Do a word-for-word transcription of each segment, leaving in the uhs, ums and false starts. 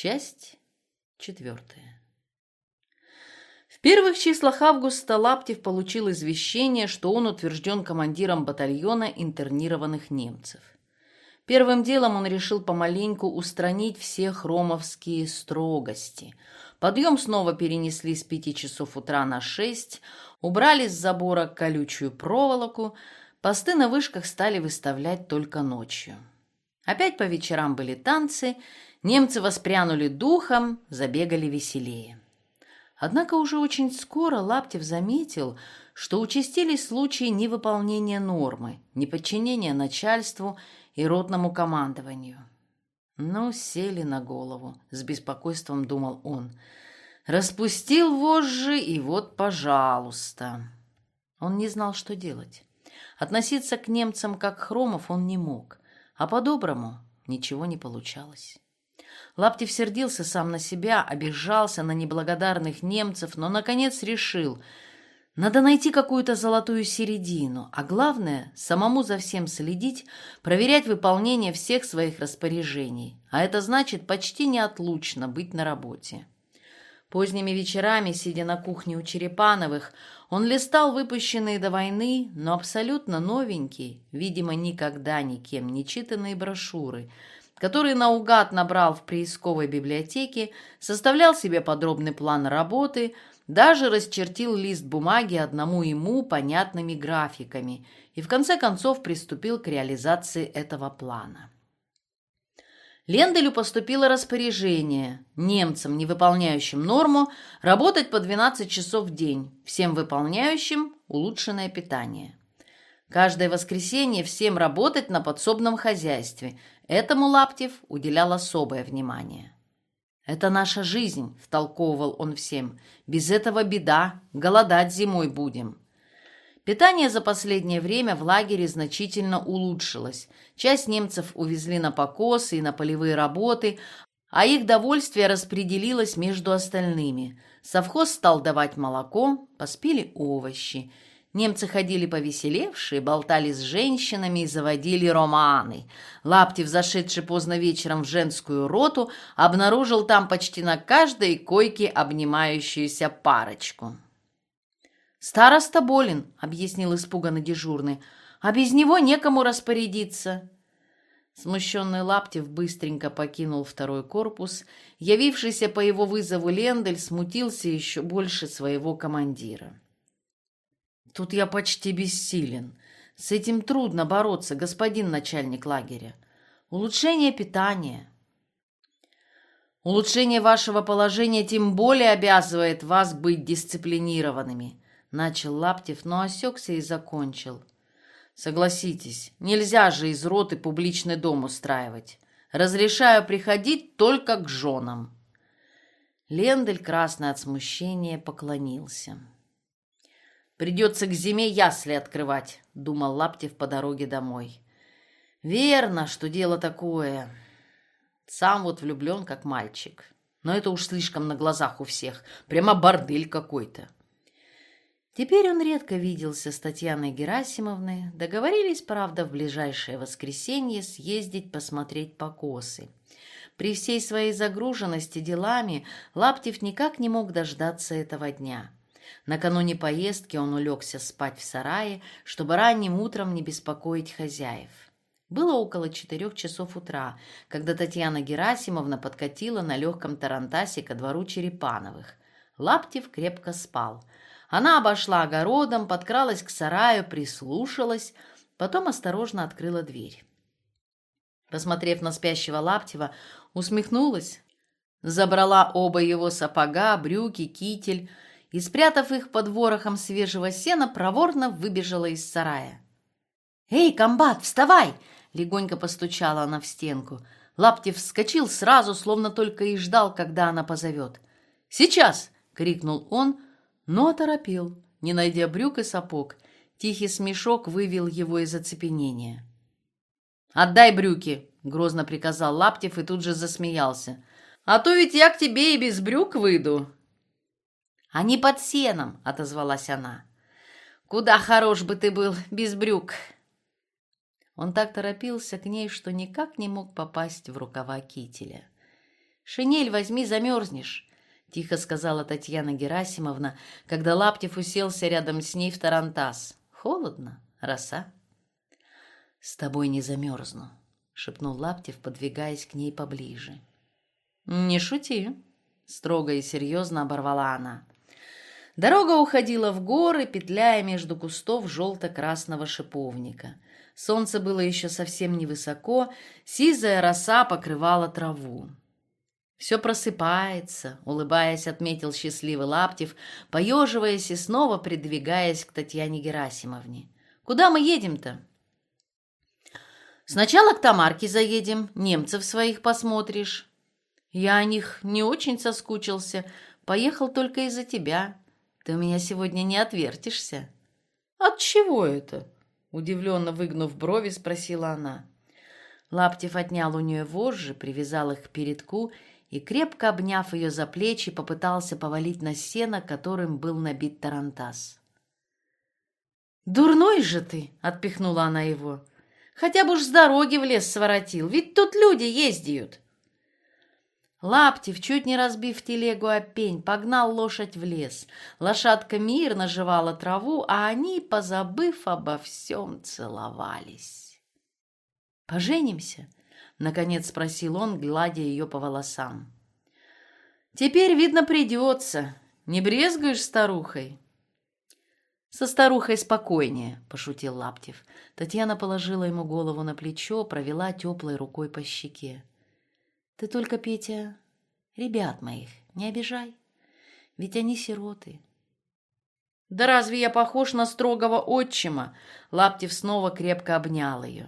Часть четвертая. В первых числах августа Лаптев получил извещение, что он утвержден командиром батальона интернированных немцев. Первым делом он решил помаленьку устранить все хромовские строгости. Подъем снова перенесли с пяти часов утра на шесть, убрали с забора колючую проволоку, посты на вышках стали выставлять только ночью. Опять по вечерам были танцы, немцы воспрянули духом, забегали веселее. Однако уже очень скоро Лаптев заметил, что участились случаи невыполнения нормы, неподчинения начальству и ротному командованию. «Ну, сели на голову», — с беспокойством думал он. «Распустил вожжи, и вот, пожалуйста». Он не знал, что делать. Относиться к немцам как Хромов он не мог, а по-доброму ничего не получалось. Лаптев сердился сам на себя, обижался на неблагодарных немцев, но, наконец, решил, надо найти какую-то золотую середину, а главное, самому за всем следить, проверять выполнение всех своих распоряжений, а это значит почти неотлучно быть на работе. Поздними вечерами, сидя на кухне у Черепановых, он листал выпущенные до войны, но абсолютно новенькие, видимо, никогда никем не читанные брошюры, которые наугад набрал в приисковой библиотеке, составлял себе подробный план работы, даже расчертил лист бумаги одному ему понятными графиками и в конце концов приступил к реализации этого плана. Ленделю поступило распоряжение немцам, не выполняющим норму, работать по двенадцать часов в день, всем выполняющим улучшенное питание. Каждое воскресенье всем работать на подсобном хозяйстве. Этому Лаптев уделял особое внимание. «Это наша жизнь», — втолковывал он всем. «Без этого беда, голодать зимой будем». Питание за последнее время в лагере значительно улучшилось. Часть немцев увезли на покосы и на полевые работы, а их довольствие распределилось между остальными. Совхоз стал давать молоко, поспели овощи. Немцы ходили повеселевшие, болтали с женщинами и заводили романы. Лаптев, зашедший поздно вечером в женскую роту, обнаружил там почти на каждой койке обнимающуюся парочку. «Староста болен», — объяснил испуганно дежурный, «а без него некому распорядиться». Смущенный Лаптев быстренько покинул второй корпус. Явившийся по его вызову Лендель смутился еще больше своего командира. «Тут я почти бессилен. С этим трудно бороться, господин начальник лагеря. Улучшение питания». «Улучшение вашего положения тем более обязывает вас быть дисциплинированными», — начал Лаптев, но осекся и закончил. «Согласитесь, нельзя же из роты публичный дом устраивать. Разрешаю приходить только к женам». Лендель, красный от смущения, поклонился. «Придется к зиме ясли открывать», — думал Лаптев по дороге домой. «Верно, что дело такое. Сам вот влюблен, как мальчик. Но это уж слишком на глазах у всех. Прямо бордель какой-то». Теперь он редко виделся с Татьяной Герасимовной. Договорились, правда, в ближайшее воскресенье съездить посмотреть покосы. При всей своей загруженности делами Лаптев никак не мог дождаться этого дня. Накануне поездки он улегся спать в сарае, чтобы ранним утром не беспокоить хозяев. Было около четырех часов утра, когда Татьяна Герасимовна подкатила на легком тарантасе ко двору Черепановых. Лаптев крепко спал. Она обошла огородом, подкралась к сараю, прислушалась, потом осторожно открыла дверь. Посмотрев на спящего Лаптева, усмехнулась, забрала оба его сапога, брюки, китель и, спрятав их под ворохом свежего сена, проворно выбежала из сарая. «Эй, комбат, вставай!» — легонько постучала она в стенку. Лаптев вскочил сразу, словно только и ждал, когда она позовет. «Сейчас!» — крикнул он, но оторопел, не найдя брюк и сапог. Тихий смешок вывел его из оцепенения. «Отдай брюки!» — грозно приказал Лаптев и тут же засмеялся. «А то ведь я к тебе и без брюк выйду!» «Они под сеном!» — отозвалась она. «Куда хорош бы ты был без брюк!» Он так торопился к ней, что никак не мог попасть в рукава кителя. «Шинель возьми, замерзнешь», — тихо сказала Татьяна Герасимовна, когда Лаптев уселся рядом с ней в тарантас. «Холодно, роса». «С тобой не замерзну», — шепнул Лаптев, подвигаясь к ней поближе. «Не шути», — строго и серьезно оборвала она. Дорога уходила в горы, петляя между кустов желто-красного шиповника. Солнце было еще совсем невысоко, сизая роса покрывала траву. «Все просыпается», — улыбаясь, отметил счастливый Лаптев, поеживаясь и снова придвигаясь к Татьяне Герасимовне. «Куда мы едем-то?» «Сначала к Тамарке заедем, немцев своих посмотришь». «Я о них не очень соскучился, поехал только из-за тебя. Ты у меня сегодня не отвертишься». «От чего это?» — удивленно выгнув брови, спросила она. Лаптев отнял у нее вожжи, привязал их к передку и, крепко обняв ее за плечи, попытался повалить на сено, которым был набит тарантас. «Дурной же ты!» — отпихнула она его. «Хотя бы уж с дороги в лес своротил, ведь тут люди ездят». Лаптев, чуть не разбив телегу о пень, погнал лошадь в лес. Лошадка мирно жевала траву, а они, позабыв обо всем, целовались. «Поженимся?» — наконец спросил он, гладя ее по волосам. «Теперь, видно, придется. Не брезгуешь старухой?» «Со старухой спокойнее», — пошутил Лаптев. Татьяна положила ему голову на плечо, провела теплой рукой по щеке. «Ты только, Петя, ребят моих не обижай, ведь они сироты». «Да разве я похож на строгого отчима?» Лаптев снова крепко обнял ее.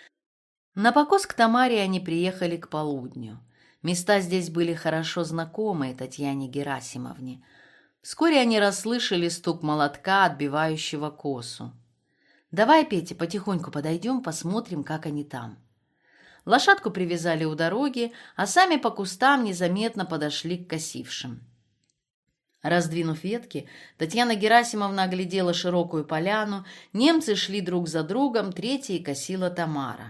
На покос к Тамаре они приехали к полудню. Места здесь были хорошо знакомые Татьяне Герасимовне. Вскоре они расслышали стук молотка, отбивающего косу. «Давай, Петя, потихоньку подойдем, посмотрим, как они там». Лошадку привязали у дороги, а сами по кустам незаметно подошли к косившим. Раздвинув ветки, Татьяна Герасимовна оглядела широкую поляну, немцы шли друг за другом, третьей косила Тамара.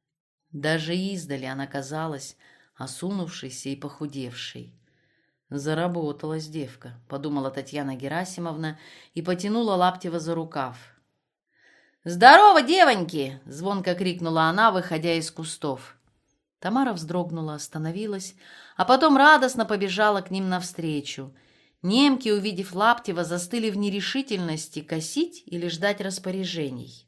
Даже издали она казалась осунувшейся и похудевшей. «Заработалась девка», — подумала Татьяна Герасимовна и потянула Лаптева за рукав. «Здорово, девоньки!» — звонко крикнула она, выходя из кустов. Тамара вздрогнула, остановилась, а потом радостно побежала к ним навстречу. Немки, увидев Лаптева, застыли в нерешительности, косить или ждать распоряжений.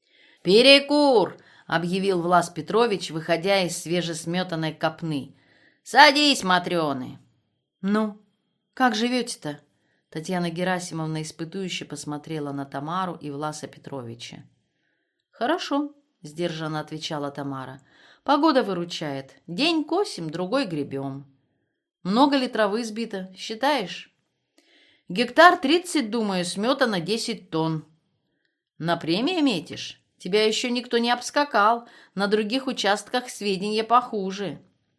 «Перекур!» — объявил Влас Петрович, выходя из свежесметанной копны. «Садись, матрёны!» «Ну, как живете-то?» Татьяна Герасимовна испытующе посмотрела на Тамару и Власа Петровича. «Хорошо», — сдержанно отвечала Тамара. «Погода выручает. День косим, другой гребем». «Много ли травы сбито, считаешь?» «Гектар тридцать, думаю, сметано десять тонн». «На премии метишь? Тебя еще никто не обскакал. На других участках сведения похуже».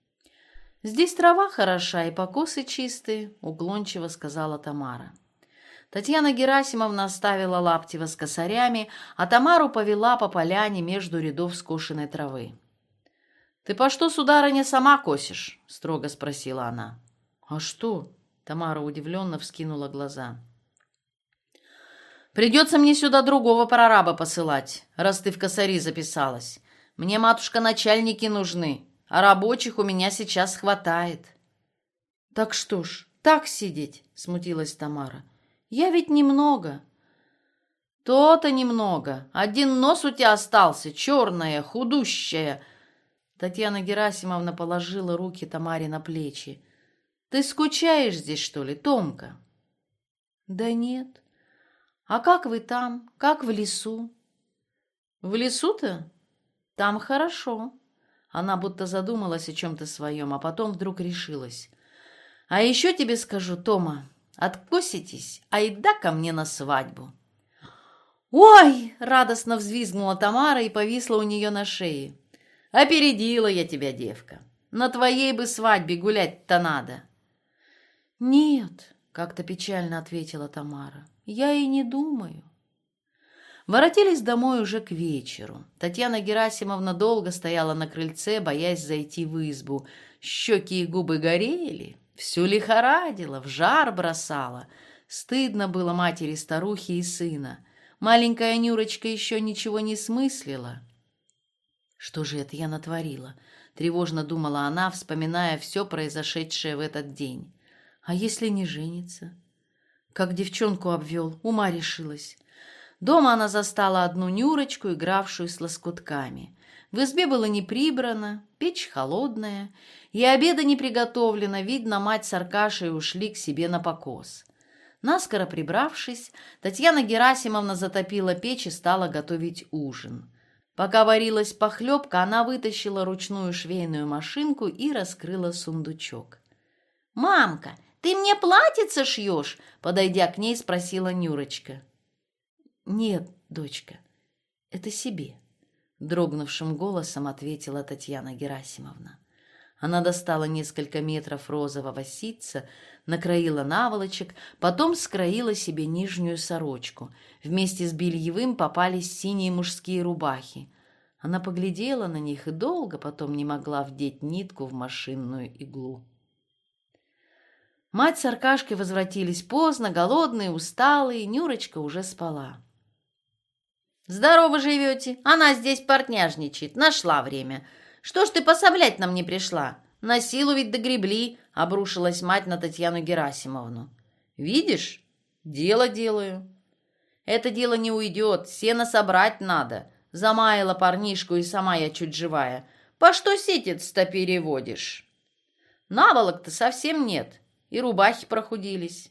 «Здесь трава хороша и покосы чистые», — уклончиво сказала Тамара. Татьяна Герасимовна оставила Лаптева с косарями, а Тамару повела по поляне между рядов скошенной травы. «Ты по что, сударыня, сама косишь?» — строго спросила она. «А что?» — Тамара удивленно вскинула глаза. «Придется мне сюда другого прораба посылать, раз ты в косари записалась. Мне, матушка, начальники нужны, а рабочих у меня сейчас хватает». «Так что ж, так сидеть?» — смутилась Тамара. «Я ведь немного». «То-то немного. Один нос у тебя остался, черная, худущая». Татьяна Герасимовна положила руки Тамаре на плечи. «Ты скучаешь здесь, что ли, Томка?» «Да нет. А как вы там? Как в лесу?» «В лесу-то? Там хорошо». Она будто задумалась о чем-то своем, а потом вдруг решилась. «А еще тебе скажу, Тома, откоситесь, айда ко мне на свадьбу». «Ой!» — радостно взвизгнула Тамара и повисла у нее на шее. «Опередила я тебя, девка. На твоей бы свадьбе гулять-то надо». «Нет», — как-то печально ответила Тамара, — «я и не думаю». Воротились домой уже к вечеру. Татьяна Герасимовна долго стояла на крыльце, боясь зайти в избу. Щеки и губы горели, всю лихорадило, в жар бросало. Стыдно было матери-старухи и сына. Маленькая Нюрочка еще ничего не смыслила. «Что же это я натворила?» — тревожно думала она, вспоминая все произошедшее в этот день. «А если не женится?» Как девчонку обвел, ума решилась. Дома она застала одну Нюрочку, игравшую с лоскутками. В избе было не прибрано, печь холодная, и обеда не приготовлено, видно, мать с Аркашей ушли к себе на покос. Наскоро прибравшись, Татьяна Герасимовна затопила печь и стала готовить ужин. Пока варилась похлебка, она вытащила ручную швейную машинку и раскрыла сундучок. «Мамка, ты мне платьице шьешь?» — подойдя к ней, спросила Нюрочка. «Нет, дочка, это себе», — дрогнувшим голосом ответила Татьяна Герасимовна. Она достала несколько метров розового ситца, накроила наволочек, потом скроила себе нижнюю сорочку. Вместе с бельевым попались синие мужские рубахи. Она поглядела на них и долго потом не могла вдеть нитку в машинную иглу. Мать с Аркашкой возвратились поздно, голодные, усталые, Нюрочка уже спала. «Здорово живете, она здесь портняжничает, нашла время. Что ж ты пособлять нам не пришла? На силу ведь догребли», — обрушилась мать на Татьяну Герасимовну. «Видишь, дело делаю». «Это дело не уйдет, сено собрать надо. Замаяла парнишку, и сама я чуть живая. По что ситец-то переводишь? Наволок-то совсем нет, и рубахи прохудились».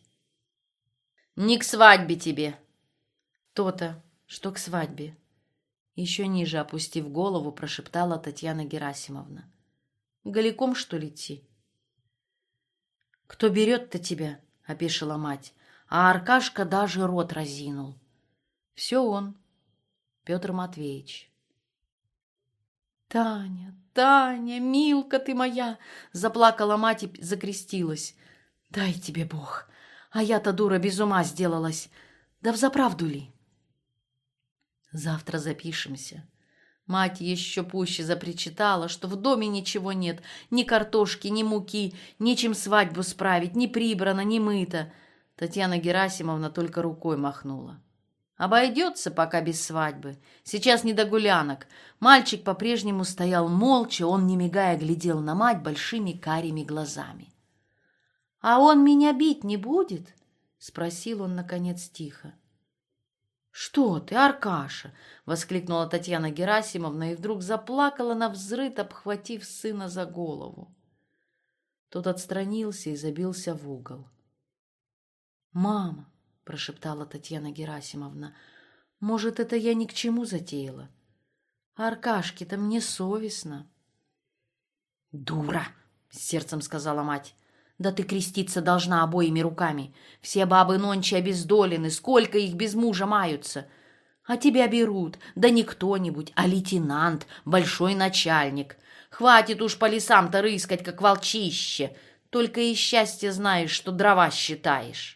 «Не к свадьбе тебе». «То-то, что к свадьбе», — еще ниже опустив голову, прошептала Татьяна Герасимовна. «Голиком, что ли, идти?» «Кто берет-то тебя?» — опешила мать, а Аркашка даже рот разинул. «Все он, Петр Матвеевич». «Таня, Таня, милка ты моя!» — заплакала мать и закрестилась. «Дай тебе Бог! А я-то, дура, без ума сделалась. Да взаправду ли?» «Завтра запишемся». Мать еще пуще запричитала, что в доме ничего нет, ни картошки, ни муки, нечем свадьбу справить, ни прибрано, ни мыто. Татьяна Герасимовна только рукой махнула. «Обойдется пока без свадьбы. Сейчас не до гулянок». Мальчик по-прежнему стоял молча, он, не мигая, глядел на мать большими карими глазами. «А он меня бить не будет?» — спросил он, наконец, тихо. «Что ты, Аркаша!» — воскликнула Татьяна Герасимовна и вдруг заплакала навзрыд, обхватив сына за голову. Тот отстранился и забился в угол. «Мама!» — прошептала Татьяна Герасимовна. «Может, это я ни к чему затеяла? Аркашке-то мне совестно». «Дура!» — с сердцем сказала мать. «Да ты креститься должна обоими руками. Все бабы нонче обездолены, сколько их без мужа маются. А тебя берут, да не кто-нибудь, а лейтенант, большой начальник. Хватит уж по лесам-то рыскать, как волчище. Только и счастье знаешь, что дрова считаешь».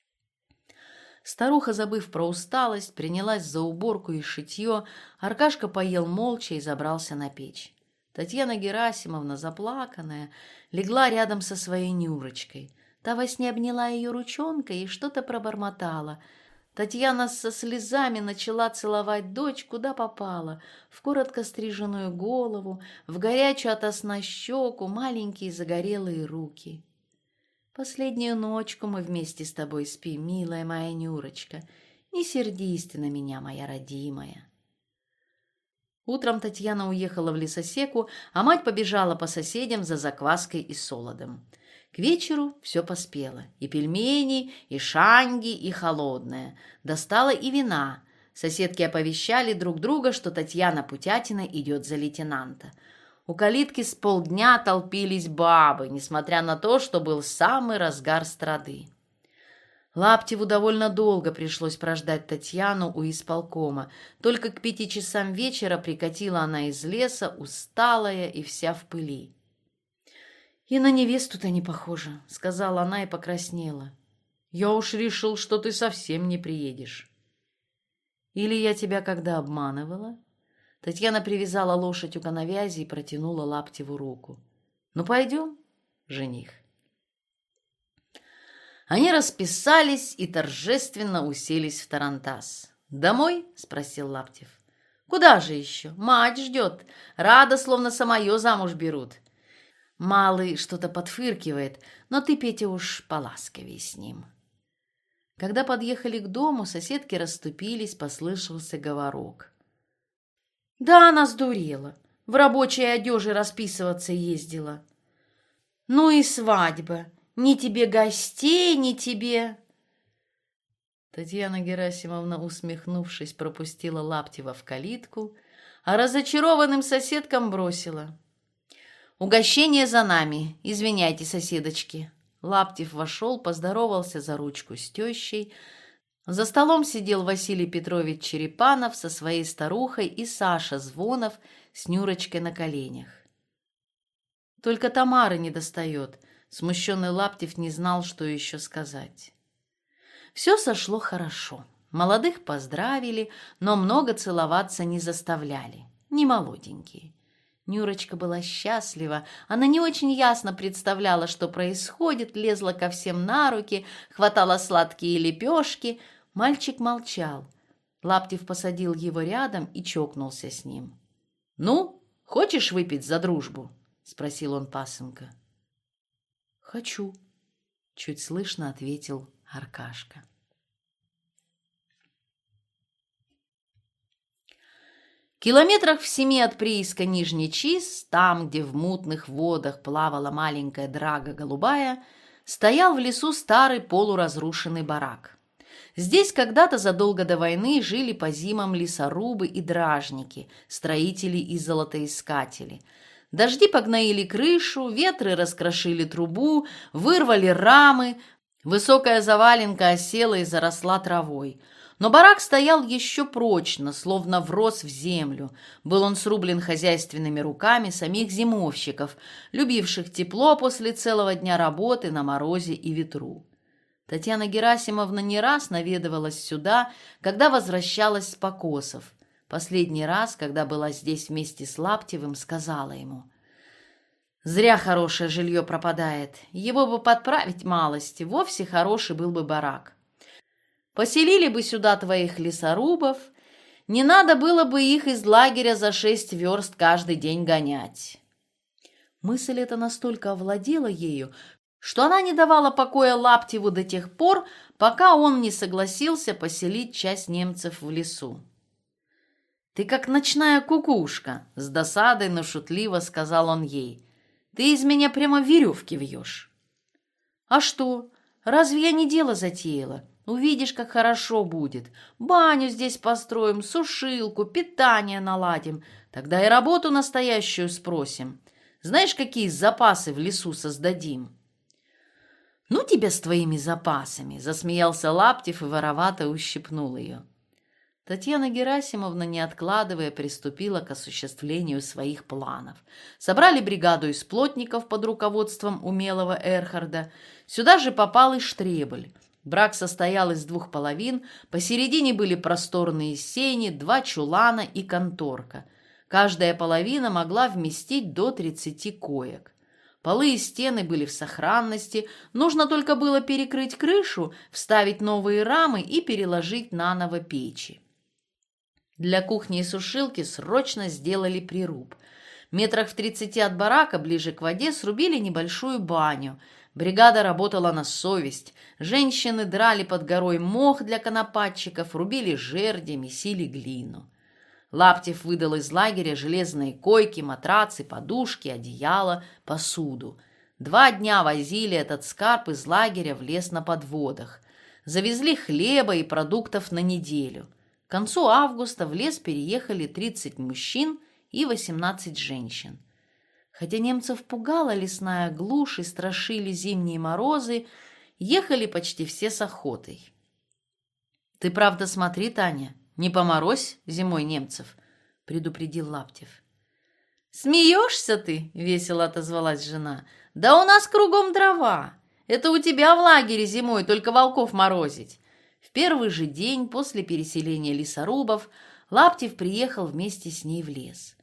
Старуха, забыв про усталость, принялась за уборку и шитье. Аркашка поел молча и забрался на печь. Татьяна Герасимовна, заплаканная, легла рядом со своей Нюрочкой. Та во сне обняла ее ручонкой и что-то пробормотала. Татьяна со слезами начала целовать дочь, куда попала, в коротко стриженную голову, в горячую ото сна щеку, маленькие загорелые руки. «Последнюю ночку мы вместе с тобой спим, милая моя Нюрочка. Не сердись ты на меня, моя родимая». Утром Татьяна уехала в лесосеку, а мать побежала по соседям за закваской и солодом. К вечеру все поспело. И пельмени, и шанги, и холодное. Достала и вина. Соседки оповещали друг друга, что Татьяна Путятина идет за лейтенанта. У калитки с полдня толпились бабы, несмотря на то, что был самый разгар страды. Лаптеву довольно долго пришлось прождать Татьяну у исполкома. Только к пяти часам вечера прикатила она из леса, усталая и вся в пыли. «И на невесту-то не похожа», — сказала она и покраснела. «Я уж решил, что ты совсем не приедешь». «Или я тебя когда обманывала?» Татьяна привязала лошадь у коновязи и протянула Лаптеву руку. Ну, пойдем, жених. Они расписались и торжественно уселись в тарантас. «Домой?» — спросил Лаптев. «Куда же еще? Мать ждет. Рада, словно самое замуж берут». Малый что-то подфыркивает, но ты, Петя, уж поласковей с ним. Когда подъехали к дому, соседки расступились, послышался говорок. «Да она сдурела. В рабочей одежде расписываться ездила». «Ну и свадьба. Ни тебе гостей, ни тебе...» Татьяна Герасимовна, усмехнувшись, пропустила Лаптева в калитку, а разочарованным соседкам бросила: «Угощение за нами. Извиняйте, соседочки». Лаптев вошел, поздоровался за ручку с тещей. За столом сидел Василий Петрович Черепанов со своей старухой и Саша Звонов с Нюрочкой на коленях. Только Тамары не достает. Смущенный Лаптев не знал, что еще сказать. Все сошло хорошо. Молодых поздравили, но много целоваться не заставляли. Не молоденькие. Нюрочка была счастлива. Она не очень ясно представляла, что происходит, лезла ко всем на руки, хватала сладкие лепешки. Мальчик молчал. Лаптев посадил его рядом и чокнулся с ним. «Ну, хочешь выпить за дружбу?» — спросил он пасынка. «Хочу», — чуть слышно ответил Аркашка. Километрах в семи от прииска Нижний Чис, там, где в мутных водах плавала маленькая драга голубая, стоял в лесу старый полуразрушенный барак. Здесь когда-то задолго до войны жили по зимам лесорубы и дражники, строители и золотоискатели. Дожди погноили крышу, ветры раскрошили трубу, вырвали рамы, высокая заваленка осела и заросла травой. Но барак стоял еще прочно, словно врос в землю. Был он срублен хозяйственными руками самих зимовщиков, любивших тепло после целого дня работы на морозе и ветру. Татьяна Герасимовна не раз наведывалась сюда, когда возвращалась с покосов. Последний раз, когда была здесь вместе с Лаптевым, сказала ему: «Зря хорошее жилье пропадает. Его бы подправить малость, вовсе хороший был бы барак. Поселили бы сюда твоих лесорубов, не надо было бы их из лагеря за шесть верст каждый день гонять». Мысль эта настолько овладела ею, что она не давала покоя Лаптеву до тех пор, пока он не согласился поселить часть немцев в лесу. «Ты как ночная кукушка», — с досадой, но шутливо сказал он ей. «Ты из меня прямо веревки вьешь». «А что? Разве я не дело затеяла? Увидишь, как хорошо будет. Баню здесь построим, сушилку, питание наладим. Тогда и работу настоящую спросим. Знаешь, какие запасы в лесу создадим?» «Ну тебя с твоими запасами!» — засмеялся Лаптев и воровато ущипнул ее. Татьяна Герасимовна, не откладывая, приступила к осуществлению своих планов. Собрали бригаду из плотников под руководством умелого Эрхарда. Сюда же попал и Штребель. Брак состоял из двух половин, посередине были просторные сени, два чулана и конторка. Каждая половина могла вместить до тридцати коек. Полы и стены были в сохранности, нужно только было перекрыть крышу, вставить новые рамы и переложить наново печи. Для кухни и сушилки срочно сделали прируб. Метрах в тридцати от барака, ближе к воде, срубили небольшую баню. Бригада работала на совесть. Женщины драли под горой мох для конопатчиков, рубили жерди, месили глину. Лаптев выдал из лагеря железные койки, матрацы, подушки, одеяла, посуду. Два дня возили этот скарб из лагеря в лес на подводах. Завезли хлеба и продуктов на неделю. К концу августа в лес переехали тридцать мужчин и восемнадцать женщин. Хотя немцев пугала лесная глушь и страшили зимние морозы, ехали почти все с охотой. «Ты правда смотри, Таня, не поморозь зимой немцев», — предупредил Лаптев. «Смеешься ты?» — весело отозвалась жена. «Да у нас кругом дрова. Это у тебя в лагере зимой только волков морозить». В первый же день после переселения лесорубов Лаптев приехал вместе с ней в лес.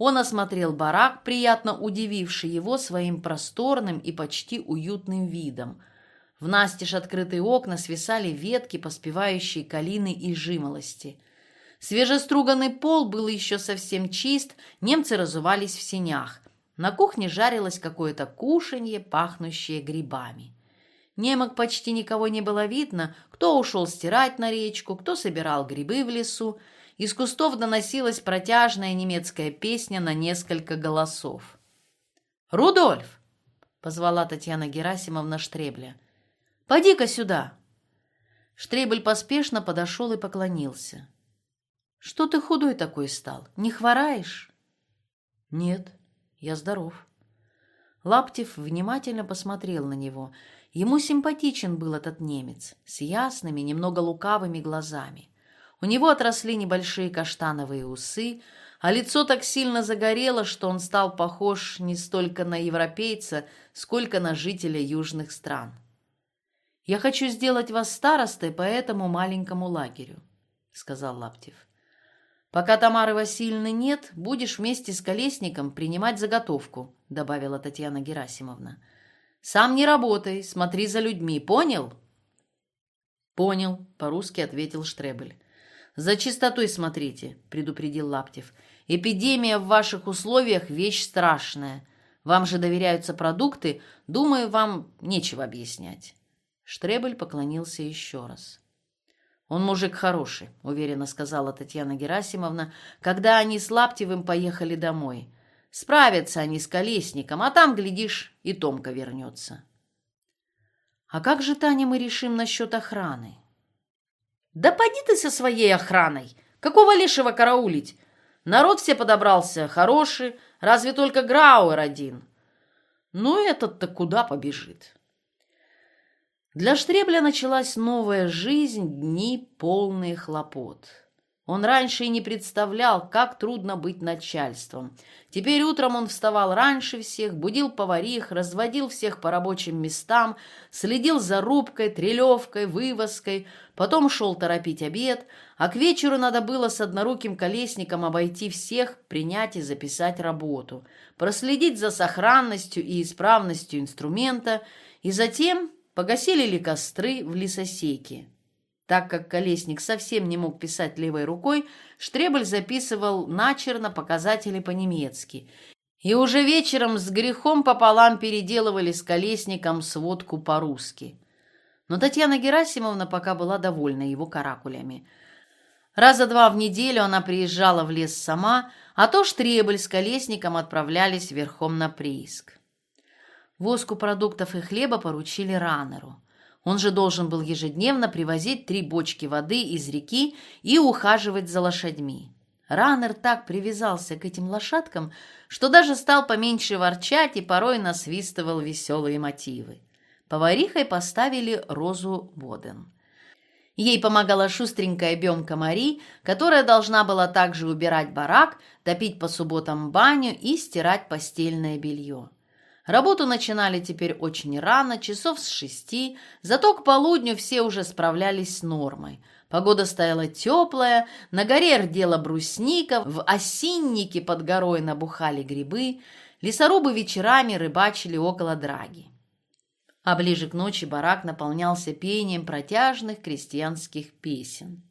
Он осмотрел барак, приятно удививший его своим просторным и почти уютным видом. В настежь открытые окна свисали ветки, поспевающие калины и жимолости. Свежеструганный пол был еще совсем чист, немцы разувались в сенях. На кухне жарилось какое-то кушанье, пахнущее грибами. Немок почти никого не было видно, кто ушел стирать на речку, кто собирал грибы в лесу. Из кустов доносилась протяжная немецкая песня на несколько голосов. «Рудольф!» — позвала Татьяна Герасимовна Штребля. «Поди-ка сюда!» Штребель поспешно подошел и поклонился. «Что ты худой такой стал? Не хвораешь?» «Нет, я здоров». Лаптев внимательно посмотрел на него. Ему симпатичен был этот немец с ясными, немного лукавыми глазами. У него отросли небольшие каштановые усы, а лицо так сильно загорело, что он стал похож не столько на европейца, сколько на жителя южных стран. «Я хочу сделать вас старостой по этому маленькому лагерю», — сказал Лаптев. «Пока Тамары Васильевны нет, будешь вместе с Колесником принимать заготовку», — добавила Татьяна Герасимовна. «Сам не работай, смотри за людьми, понял?» «Понял», — по-русски ответил Штребель. «За чистотой смотрите», — предупредил Лаптев. «Эпидемия в ваших условиях — вещь страшная. Вам же доверяются продукты, думаю, вам нечего объяснять». Штребель поклонился еще раз. «Он мужик хороший», — уверенно сказала Татьяна Герасимовна, когда они с Лаптевым поехали домой. «Справятся они с Колесником, а там, глядишь, и Томка вернется». «А как же, Таня, мы решим насчет охраны?» «Да поди ты со своей охраной! Какого лешего караулить? Народ все подобрался хороший, разве только Грауэр один. Ну, этот-то куда побежит?» Для Штребля началась новая жизнь, дни полные хлопот. Он раньше и не представлял, как трудно быть начальством. Теперь утром он вставал раньше всех, будил поварих, разводил всех по рабочим местам, следил за рубкой, трелевкой, вывозкой, потом шел торопить обед, а к вечеру надо было с одноруким Колесником обойти всех, принять и записать работу, проследить за сохранностью и исправностью инструмента, и затем погасили ли костры в лесосеке. Так как Колесник совсем не мог писать левой рукой, Штребель записывал начерно показатели по-немецки. И уже вечером с грехом пополам переделывали с Колесником сводку по-русски. Но Татьяна Герасимовна пока была довольна его каракулями. Раза два в неделю она приезжала в лес сама, а то Штребель с Колесником отправлялись верхом на прииск. Возку продуктов и хлеба поручили Ранеру. Он же должен был ежедневно привозить три бочки воды из реки и ухаживать за лошадьми. Ранер так привязался к этим лошадкам, что даже стал поменьше ворчать и порой насвистывал веселые мотивы. Поварихой поставили Розу Боден. Ей помогала шустренькая Бемка Мари, которая должна была также убирать барак, топить по субботам баню и стирать постельное белье. Работу начинали теперь очень рано, часов с шести, зато к полудню все уже справлялись с нормой. Погода стояла теплая, на горе рдела брусника, в осиннике под горой набухали грибы, лесорубы вечерами рыбачили около драги. А ближе к ночи барак наполнялся пением протяжных крестьянских песен.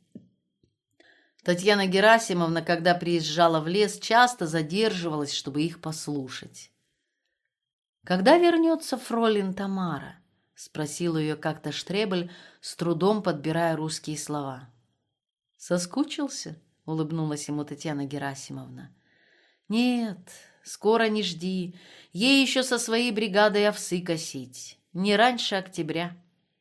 Татьяна Герасимовна, когда приезжала в лес, часто задерживалась, чтобы их послушать. «Когда вернется фролин Тамара?» — спросил ее как-то Штребель, с трудом подбирая русские слова. «Соскучился?» — улыбнулась ему Татьяна Герасимовна. «Нет, скоро не жди. Ей еще со своей бригадой овсы косить. Не раньше октября».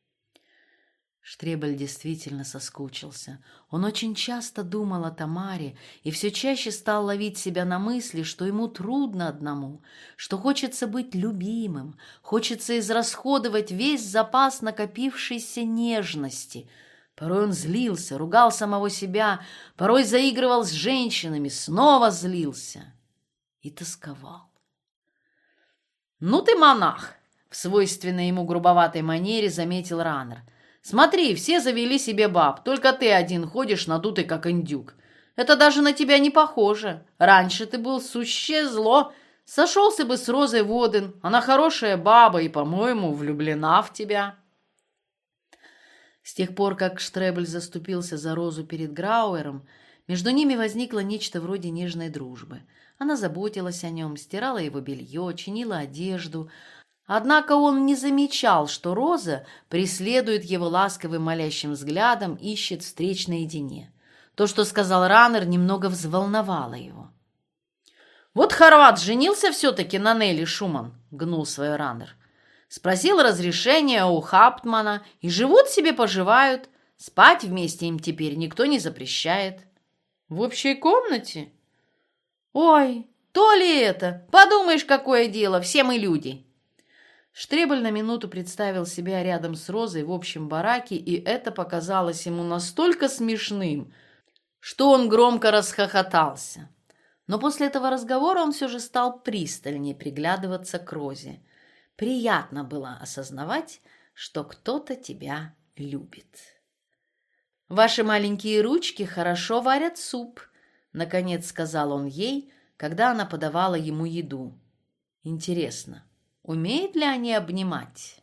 Штребель действительно соскучился. Он очень часто думал о Тамаре и все чаще стал ловить себя на мысли, что ему трудно одному, что хочется быть любимым, хочется израсходовать весь запас накопившейся нежности. Порой он злился, ругал самого себя, порой заигрывал с женщинами, снова злился и тосковал. «Ну ты монах!» — в свойственной ему грубоватой манере заметил Ранер. «Смотри, все завели себе баб, только ты один ходишь надутый, как индюк. Это даже на тебя не похоже. Раньше ты был сущее зло. Сошелся бы с Розой Воден. Она хорошая баба и, по-моему, влюблена в тебя». С тех пор, как Штребль заступился за Розу перед Грауэром, между ними возникло нечто вроде нежной дружбы. Она заботилась о нем, стирала его белье, чинила одежду. Однако он не замечал, что Роза преследует его ласковым молящим взглядом, ищет встреч наедине. То, что сказал Раннер, немного взволновало его. «Вот хорват женился все-таки на Нелли Шуман», — гнул свой Раннер. «Спросил разрешения у Хаптмана, и живут себе поживают. Спать вместе им теперь никто не запрещает». «В общей комнате?» «Ой, то ли это! Подумаешь, какое дело, все мы люди!» Штребель на минуту представил себя рядом с Розой в общем бараке, и это показалось ему настолько смешным, что он громко расхохотался. Но после этого разговора он все же стал пристальнее приглядываться к Розе. Приятно было осознавать, что кто-то тебя любит. «Ваши маленькие ручки хорошо варят суп», — наконец сказал он ей, когда она подавала ему еду. «Интересно, умеют ли они обнимать?»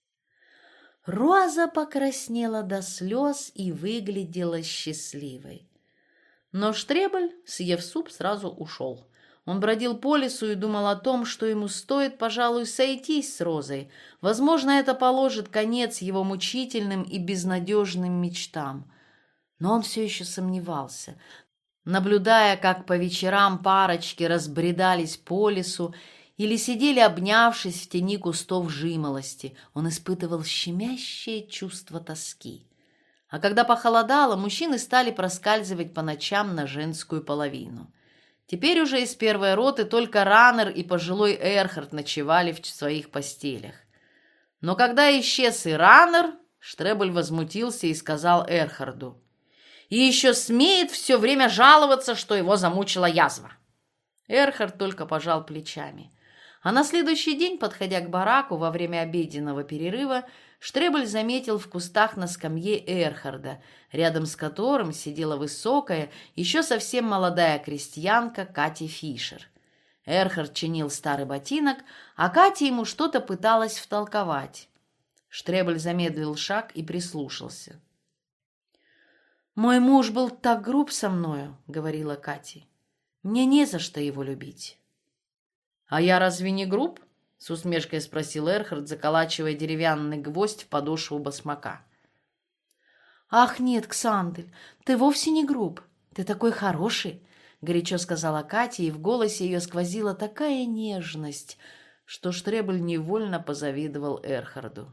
Роза покраснела до слез и выглядела счастливой. Но Штребель, съев суп, сразу ушел. Он бродил по лесу и думал о том, что ему стоит, пожалуй, сойтись с Розой. Возможно, это положит конец его мучительным и безнадежным мечтам. Но он все еще сомневался. Наблюдая, как по вечерам парочки разбредались по лесу или сидели, обнявшись в тени кустов жимолости, он испытывал щемящее чувство тоски. А когда похолодало, мужчины стали проскальзывать по ночам на женскую половину. Теперь уже из первой роты только Раннер и пожилой Эрхард ночевали в своих постелях. Но когда исчез и Раннер, Штребель возмутился и сказал Эрхарду: «И еще смеет все время жаловаться, что его замучила язва». Эрхард только пожал плечами. А на следующий день, подходя к бараку во время обеденного перерыва, Штребель заметил в кустах на скамье Эрхарда, рядом с которым сидела высокая, еще совсем молодая крестьянка Кати Фишер. Эрхард чинил старый ботинок, а Катя ему что-то пыталась втолковать. Штребель замедлил шаг и прислушался. «Мой муж был так груб со мною», — говорила Катя. «Мне не за что его любить». «А я разве не груб?» — с усмешкой спросил Эрхард, заколачивая деревянный гвоздь в подошву башмака. «Ах, нет, Ксандель, ты вовсе не груб. Ты такой хороший», — горячо сказала Катя, и в голосе ее сквозила такая нежность, что Штребель невольно позавидовал Эрхарду.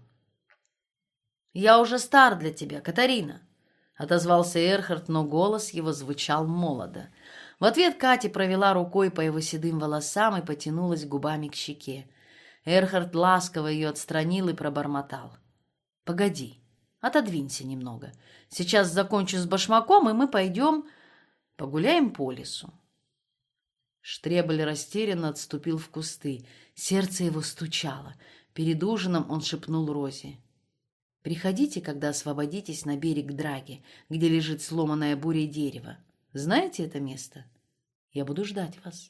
«Я уже стар для тебя, Катарина», — отозвался Эрхард, но голос его звучал молодо. В ответ Катя провела рукой по его седым волосам и потянулась губами к щеке. Эрхард ласково ее отстранил и пробормотал: «Погоди, отодвинься немного. Сейчас закончу с башмаком, и мы пойдем погуляем по лесу». Штребель растерянно отступил в кусты. Сердце его стучало. Перед ужином он шепнул Розе: «Приходите, когда освободитесь, на берег Драги, где лежит сломанное бурей дерево. Знаете это место? Я буду ждать вас».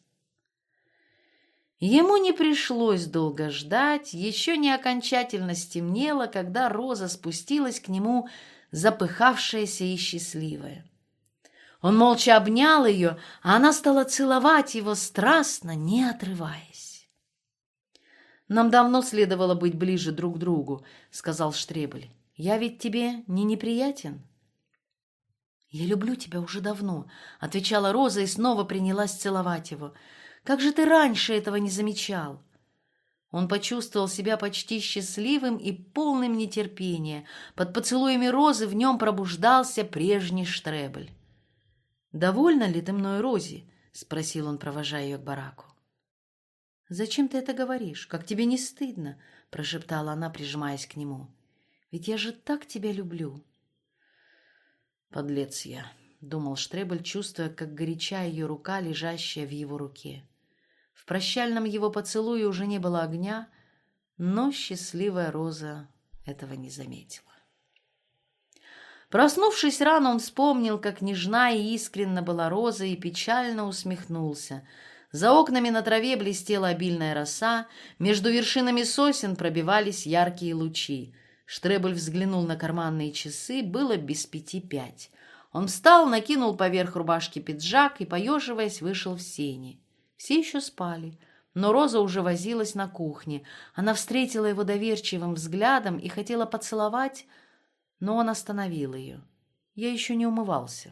Ему не пришлось долго ждать, еще не окончательно стемнело, когда Роза спустилась к нему, запыхавшаяся и счастливая. Он молча обнял ее, а она стала целовать его страстно, не отрываясь. «Нам давно следовало быть ближе друг к другу», — сказал Штребель. «Я ведь тебе не неприятен?» «Я люблю тебя уже давно», — отвечала Роза и снова принялась целовать его. «Как же ты раньше этого не замечал?» Он почувствовал себя почти счастливым и полным нетерпения. Под поцелуями Розы в нем пробуждался прежний Штребель. «Довольна ли ты мной, Рози?» — спросил он, провожая ее к бараку. «Зачем ты это говоришь? Как тебе не стыдно?» — прошептала она, прижимаясь к нему. «Ведь я же так тебя люблю». «Подлец я», — думал Штребель, чувствуя, как горяча ее рука, лежащая в его руке. В прощальном его поцелуе уже не было огня, но счастливая Роза этого не заметила. Проснувшись рано, он вспомнил, как нежна и искренна была Роза, и печально усмехнулся. За окнами на траве блестела обильная роса, между вершинами сосен пробивались яркие лучи. Штребель взглянул на карманные часы, было без пяти пять. Он встал, накинул поверх рубашки пиджак и, поеживаясь, вышел в сени. Все еще спали, но Роза уже возилась на кухне. Она встретила его доверчивым взглядом и хотела поцеловать, но он остановил ее. «Я еще не умывался».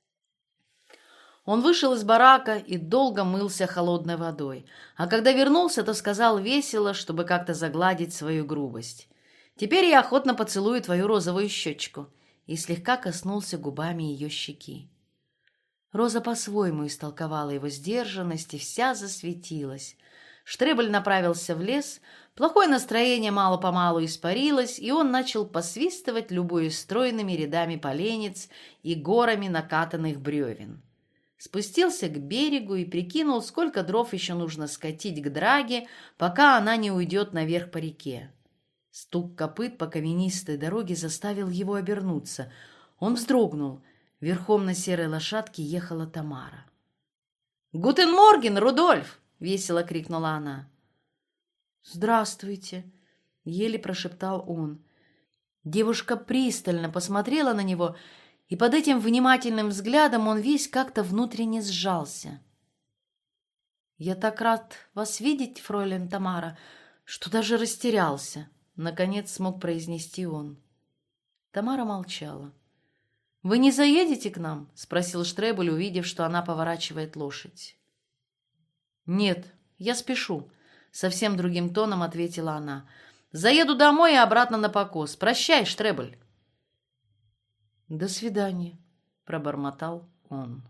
Он вышел из барака и долго мылся холодной водой, а когда вернулся, то сказал весело, чтобы как-то загладить свою грубость: «Теперь я охотно поцелую твою розовую щечку», и слегка коснулся губами ее щеки. Роза по-своему истолковала его сдержанность и вся засветилась. Штребель направился в лес, плохое настроение мало-помалу испарилось, и он начал посвистывать, любуясь стройными рядами поленниц и горами накатанных бревен. Спустился к берегу и прикинул, сколько дров еще нужно скатить к драге, пока она не уйдет наверх по реке. Стук копыт по каменистой дороге заставил его обернуться. Он вздрогнул. Верхом на серой лошадке ехала Тамара. «Гутен морген, Рудольф!» — весело крикнула она. «Здравствуйте!» — еле прошептал он. Девушка пристально посмотрела на него, и под этим внимательным взглядом он весь как-то внутренне сжался. «Я так рад вас видеть, фройлен Тамара, что даже растерялся», — наконец смог произнести он. Тамара молчала. «Вы не заедете к нам?» — спросил Штребель, увидев, что она поворачивает лошадь. «Нет, я спешу», — совсем другим тоном ответила она. «Заеду домой и обратно на покос. Прощай, Штребель». «До свидания», — пробормотал он.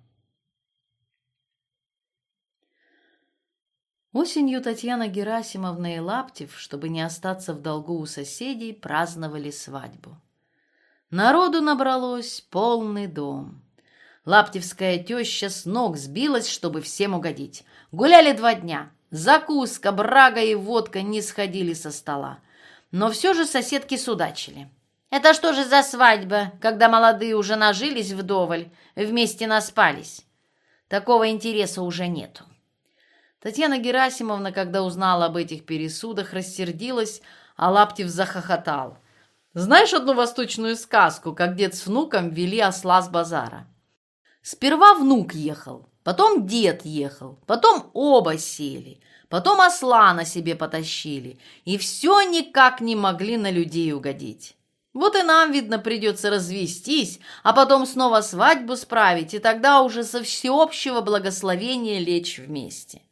Осенью Татьяна Герасимовна и Лаптев, чтобы не остаться в долгу у соседей, праздновали свадьбу. Народу набралось полный дом. Лаптевская теща с ног сбилась, чтобы всем угодить. Гуляли два дня. Закуска, брага и водка не сходили со стола. Но все же соседки судачили. «Это что же за свадьба, когда молодые уже нажились вдоволь, вместе наспались? Такого интереса уже нету». Татьяна Герасимовна, когда узнала об этих пересудах, рассердилась, а Лаптев захохотал. «Знаешь одну восточную сказку, как дед с внуком вели осла с базара? Сперва внук ехал, потом дед ехал, потом оба сели, потом осла на себе потащили, и все никак не могли на людей угодить. Вот и нам, видно, придется развестись, а потом снова свадьбу справить, и тогда уже со всеобщего благословения лечь вместе».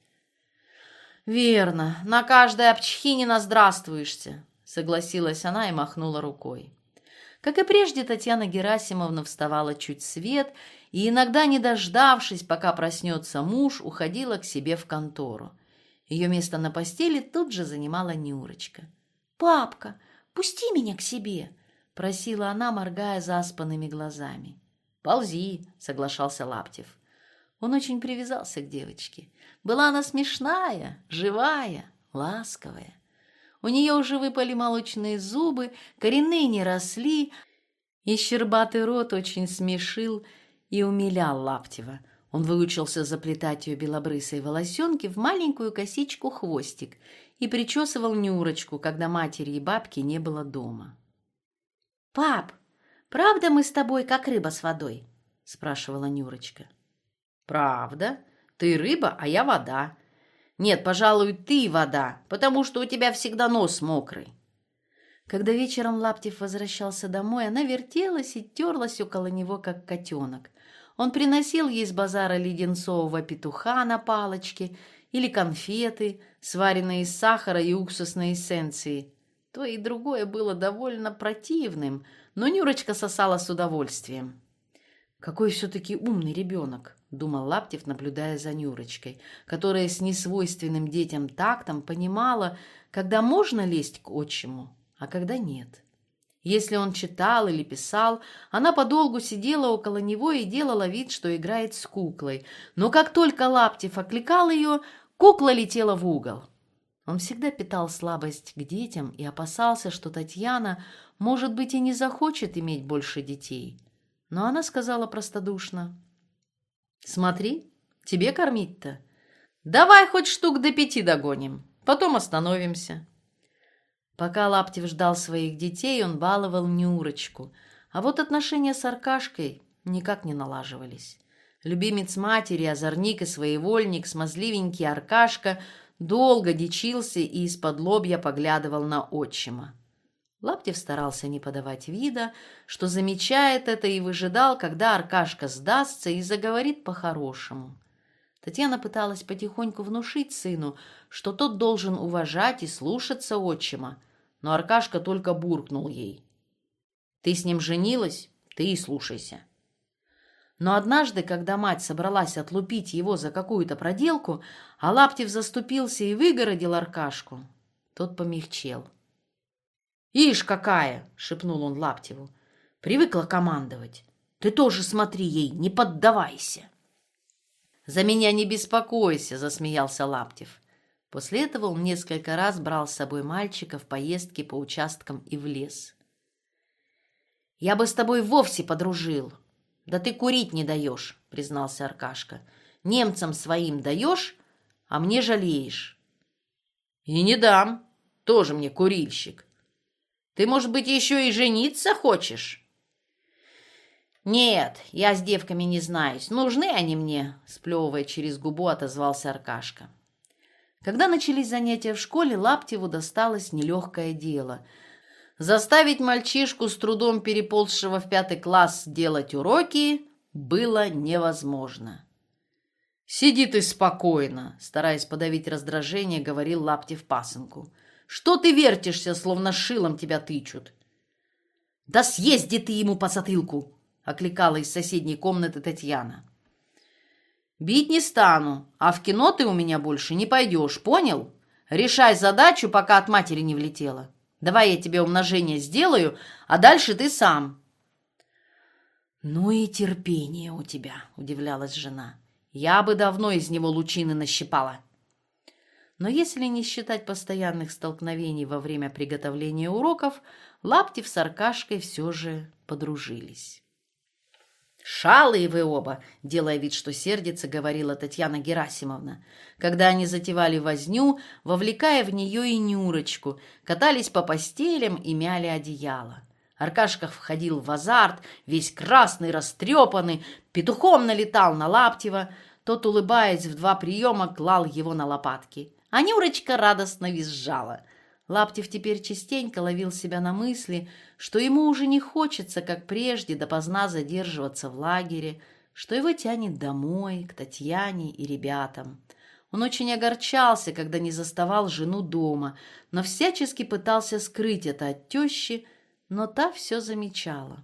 «Верно, на каждой обчхине наздравствуешься», — согласилась она и махнула рукой. Как и прежде, Татьяна Герасимовна вставала чуть свет и, иногда не дождавшись, пока проснется муж, уходила к себе в контору. Ее место на постели тут же занимала Нюрочка. «Папка, пусти меня к себе», — просила она, моргая заспанными глазами. «Ползи», — соглашался Лаптев. Он очень привязался к девочке. Была она смешная, живая, ласковая. У нее уже выпали молочные зубы, коренные не росли, и щербатый рот очень смешил и умилял Лаптева. Он выучился заплетать ее белобрысые волосенки в маленькую косичку-хвостик и причесывал Нюрочку, когда матери и бабки не было дома. «Пап, правда мы с тобой как рыба с водой?» — спрашивала Нюрочка. «Правда. Ты рыба, а я вода. Нет, пожалуй, ты вода, потому что у тебя всегда нос мокрый». Когда вечером Лаптев возвращался домой, она вертелась и терлась около него, как котенок. Он приносил ей с базара леденцового петуха на палочке или конфеты, сваренные из сахара и уксусной эссенции. То и другое было довольно противным, но Нюрочка сосала с удовольствием. «Какой все-таки умный ребенок», — думал Лаптев, наблюдая за Нюрочкой, которая с несвойственным детям тактом понимала, когда можно лезть к отчиму, а когда нет. Если он читал или писал, она подолгу сидела около него и делала вид, что играет с куклой, но как только Лаптев окликал ее, кукла летела в угол. Он всегда питал слабость к детям и опасался, что Татьяна, может быть, и не захочет иметь больше детей. Но она сказала простодушно: «Смотри, тебе кормить-то. Давай хоть штук до пяти догоним, потом остановимся». Пока Лаптев ждал своих детей, он баловал Нюрочку, а вот отношения с Аркашкой никак не налаживались. Любимец матери, озорник и своевольник, смазливенький Аркашка долго дичился и из-под лобья поглядывал на отчима. Лаптев старался не подавать вида, что замечает это, и выжидал, когда Аркашка сдастся и заговорит по-хорошему. Татьяна пыталась потихоньку внушить сыну, что тот должен уважать и слушаться отчима, но Аркашка только буркнул ей: «Ты с ним женилась, ты и слушайся». Но однажды, когда мать собралась отлупить его за какую-то проделку, а Лаптев заступился и выгородил Аркашку, тот помягчел. «Ишь какая!» — шепнул он Лаптеву. «Привыкла командовать. Ты тоже смотри ей, не поддавайся». «За меня не беспокойся», — засмеялся Лаптев. После этого он несколько раз брал с собой мальчика в поездки по участкам и в лес. «Я бы с тобой вовсе подружил. Да ты курить не даешь», — признался Аркашка. «Немцам своим даешь, а мне жалеешь». «И не дам. Тоже мне курильщик. Ты, может быть, еще и жениться хочешь?» «Нет, я с девками не знаюсь. Нужны они мне», — сплевывая через губу, отозвался Аркашка. Когда начались занятия в школе, Лаптеву досталось нелегкое дело. Заставить мальчишку, с трудом переползшего в пятый класс, делать уроки было невозможно. «Сиди ты спокойно», — стараясь подавить раздражение, говорил Лаптев пасынку. «Что ты вертишься, словно шилом тебя тычут?» «Да съезди ты ему по затылку!» — окликала из соседней комнаты Татьяна. «Бить не стану, а в кино ты у меня больше не пойдешь, понял? Решай задачу, пока от матери не влетела. Давай я тебе умножение сделаю, а дальше ты сам». «Ну и терпение у тебя», — удивлялась жена. «Я бы давно из него лучины нащипала». Но если не считать постоянных столкновений во время приготовления уроков, Лаптев с Аркашкой все же подружились. «Шалые вы оба!» — делая вид, что сердится, говорила Татьяна Герасимовна, когда они затевали возню, вовлекая в нее и Нюрочку, катались по постелям и мяли одеяло. Аркашка входил в азарт, весь красный, растрепанный, петухом налетал на Лаптева, тот, улыбаясь в два приема, клал его на лопатки. А Нюрочка радостно визжала. Лаптев теперь частенько ловил себя на мысли, что ему уже не хочется, как прежде, допоздна задерживаться в лагере, что его тянет домой, к Татьяне и ребятам. Он очень огорчался, когда не заставал жену дома, но всячески пытался скрыть это от тещи, но та все замечала.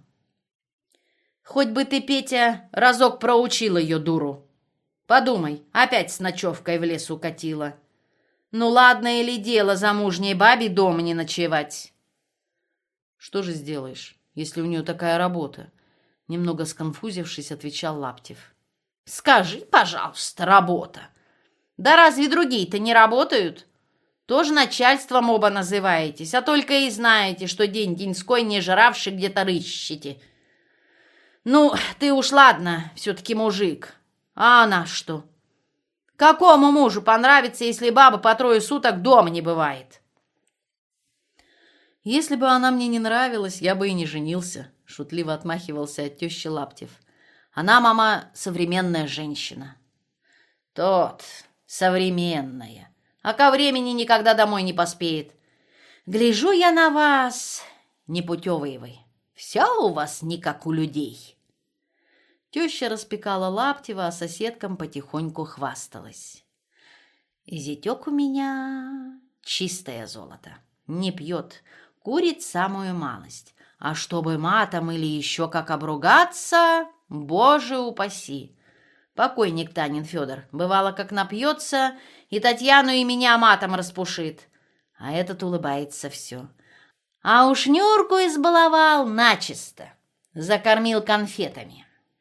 «Хоть бы ты, Петя, разок проучил ее, дуру. Подумай, опять с ночевкой в лес укатила. Ну ладно или дело замужней бабе дома не ночевать?» «Что же сделаешь, если у нее такая работа?» Немного сконфузившись, отвечал Лаптев. «Скажи, пожалуйста, работа. Да разве другие-то не работают? Тоже начальством оба называетесь, а только и знаете, что день-деньской не жравший где-то рыщете. Ну, ты уж ладно, все-таки мужик. А она что? Какому мужу понравится, если баба по трое суток дома не бывает?» «Если бы она мне не нравилась, я бы и не женился», — шутливо отмахивался от тещи Лаптев. «Она, мама, современная женщина». «Тот, современная, а ко времени никогда домой не поспеет. Гляжу я на вас, непутевые вы, все у вас не как у людей». Теща распекала Лаптева, а соседкам потихоньку хвасталась. «Зятек у меня чистое золото, не пьет, курит самую малость, а чтобы матом или еще как обругаться, боже упаси. Покойник Танин Федор, бывало, как напьется, и Татьяну и меня матом распушит, а этот улыбается все. А уж Нюрку избаловал начисто, закормил конфетами».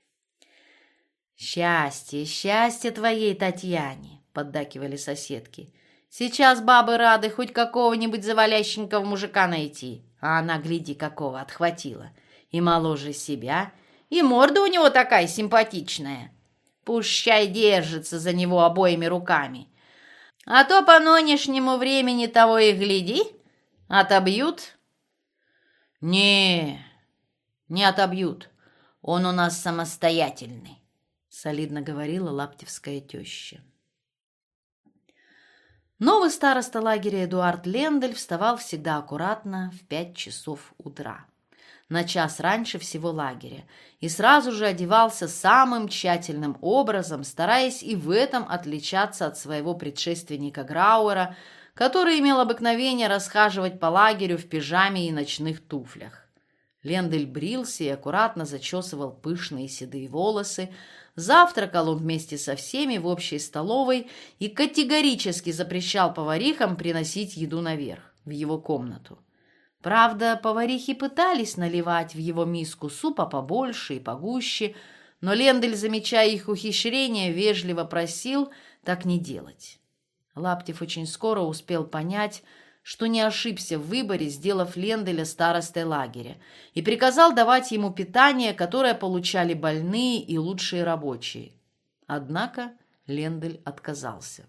«Счастье, счастье твоей Татьяне!» — поддакивали соседки. «Сейчас бабы рады хоть какого-нибудь завалященького мужика найти, а она, гляди, какого отхватила. И моложе себя, и морда у него такая симпатичная. Пущай держится за него обоими руками. А то по нынешнему времени того и гляди, отобьют». «Не, не отобьют. Он у нас самостоятельный», — солидно говорила лаптевская теща. Новый староста лагеря Эдуард Лендель вставал всегда аккуратно в пять часов утра, на час раньше всего лагеря, и сразу же одевался самым тщательным образом, стараясь и в этом отличаться от своего предшественника Грауэра, который имел обыкновение расхаживать по лагерю в пижаме и ночных туфлях. Лендель брился и аккуратно зачесывал пышные седые волосы. Завтракал он вместе со всеми в общей столовой и категорически запрещал поварихам приносить еду наверх, в его комнату. Правда, поварихи пытались наливать в его миску супа побольше и погуще, но Лендель, замечая их ухищрения, вежливо просил так не делать. Лаптев очень скоро успел понять, что не ошибся в выборе, сделав Ленделя старостой лагеря, и приказал давать ему питание, которое получали больные и лучшие рабочие. Однако Лендель отказался.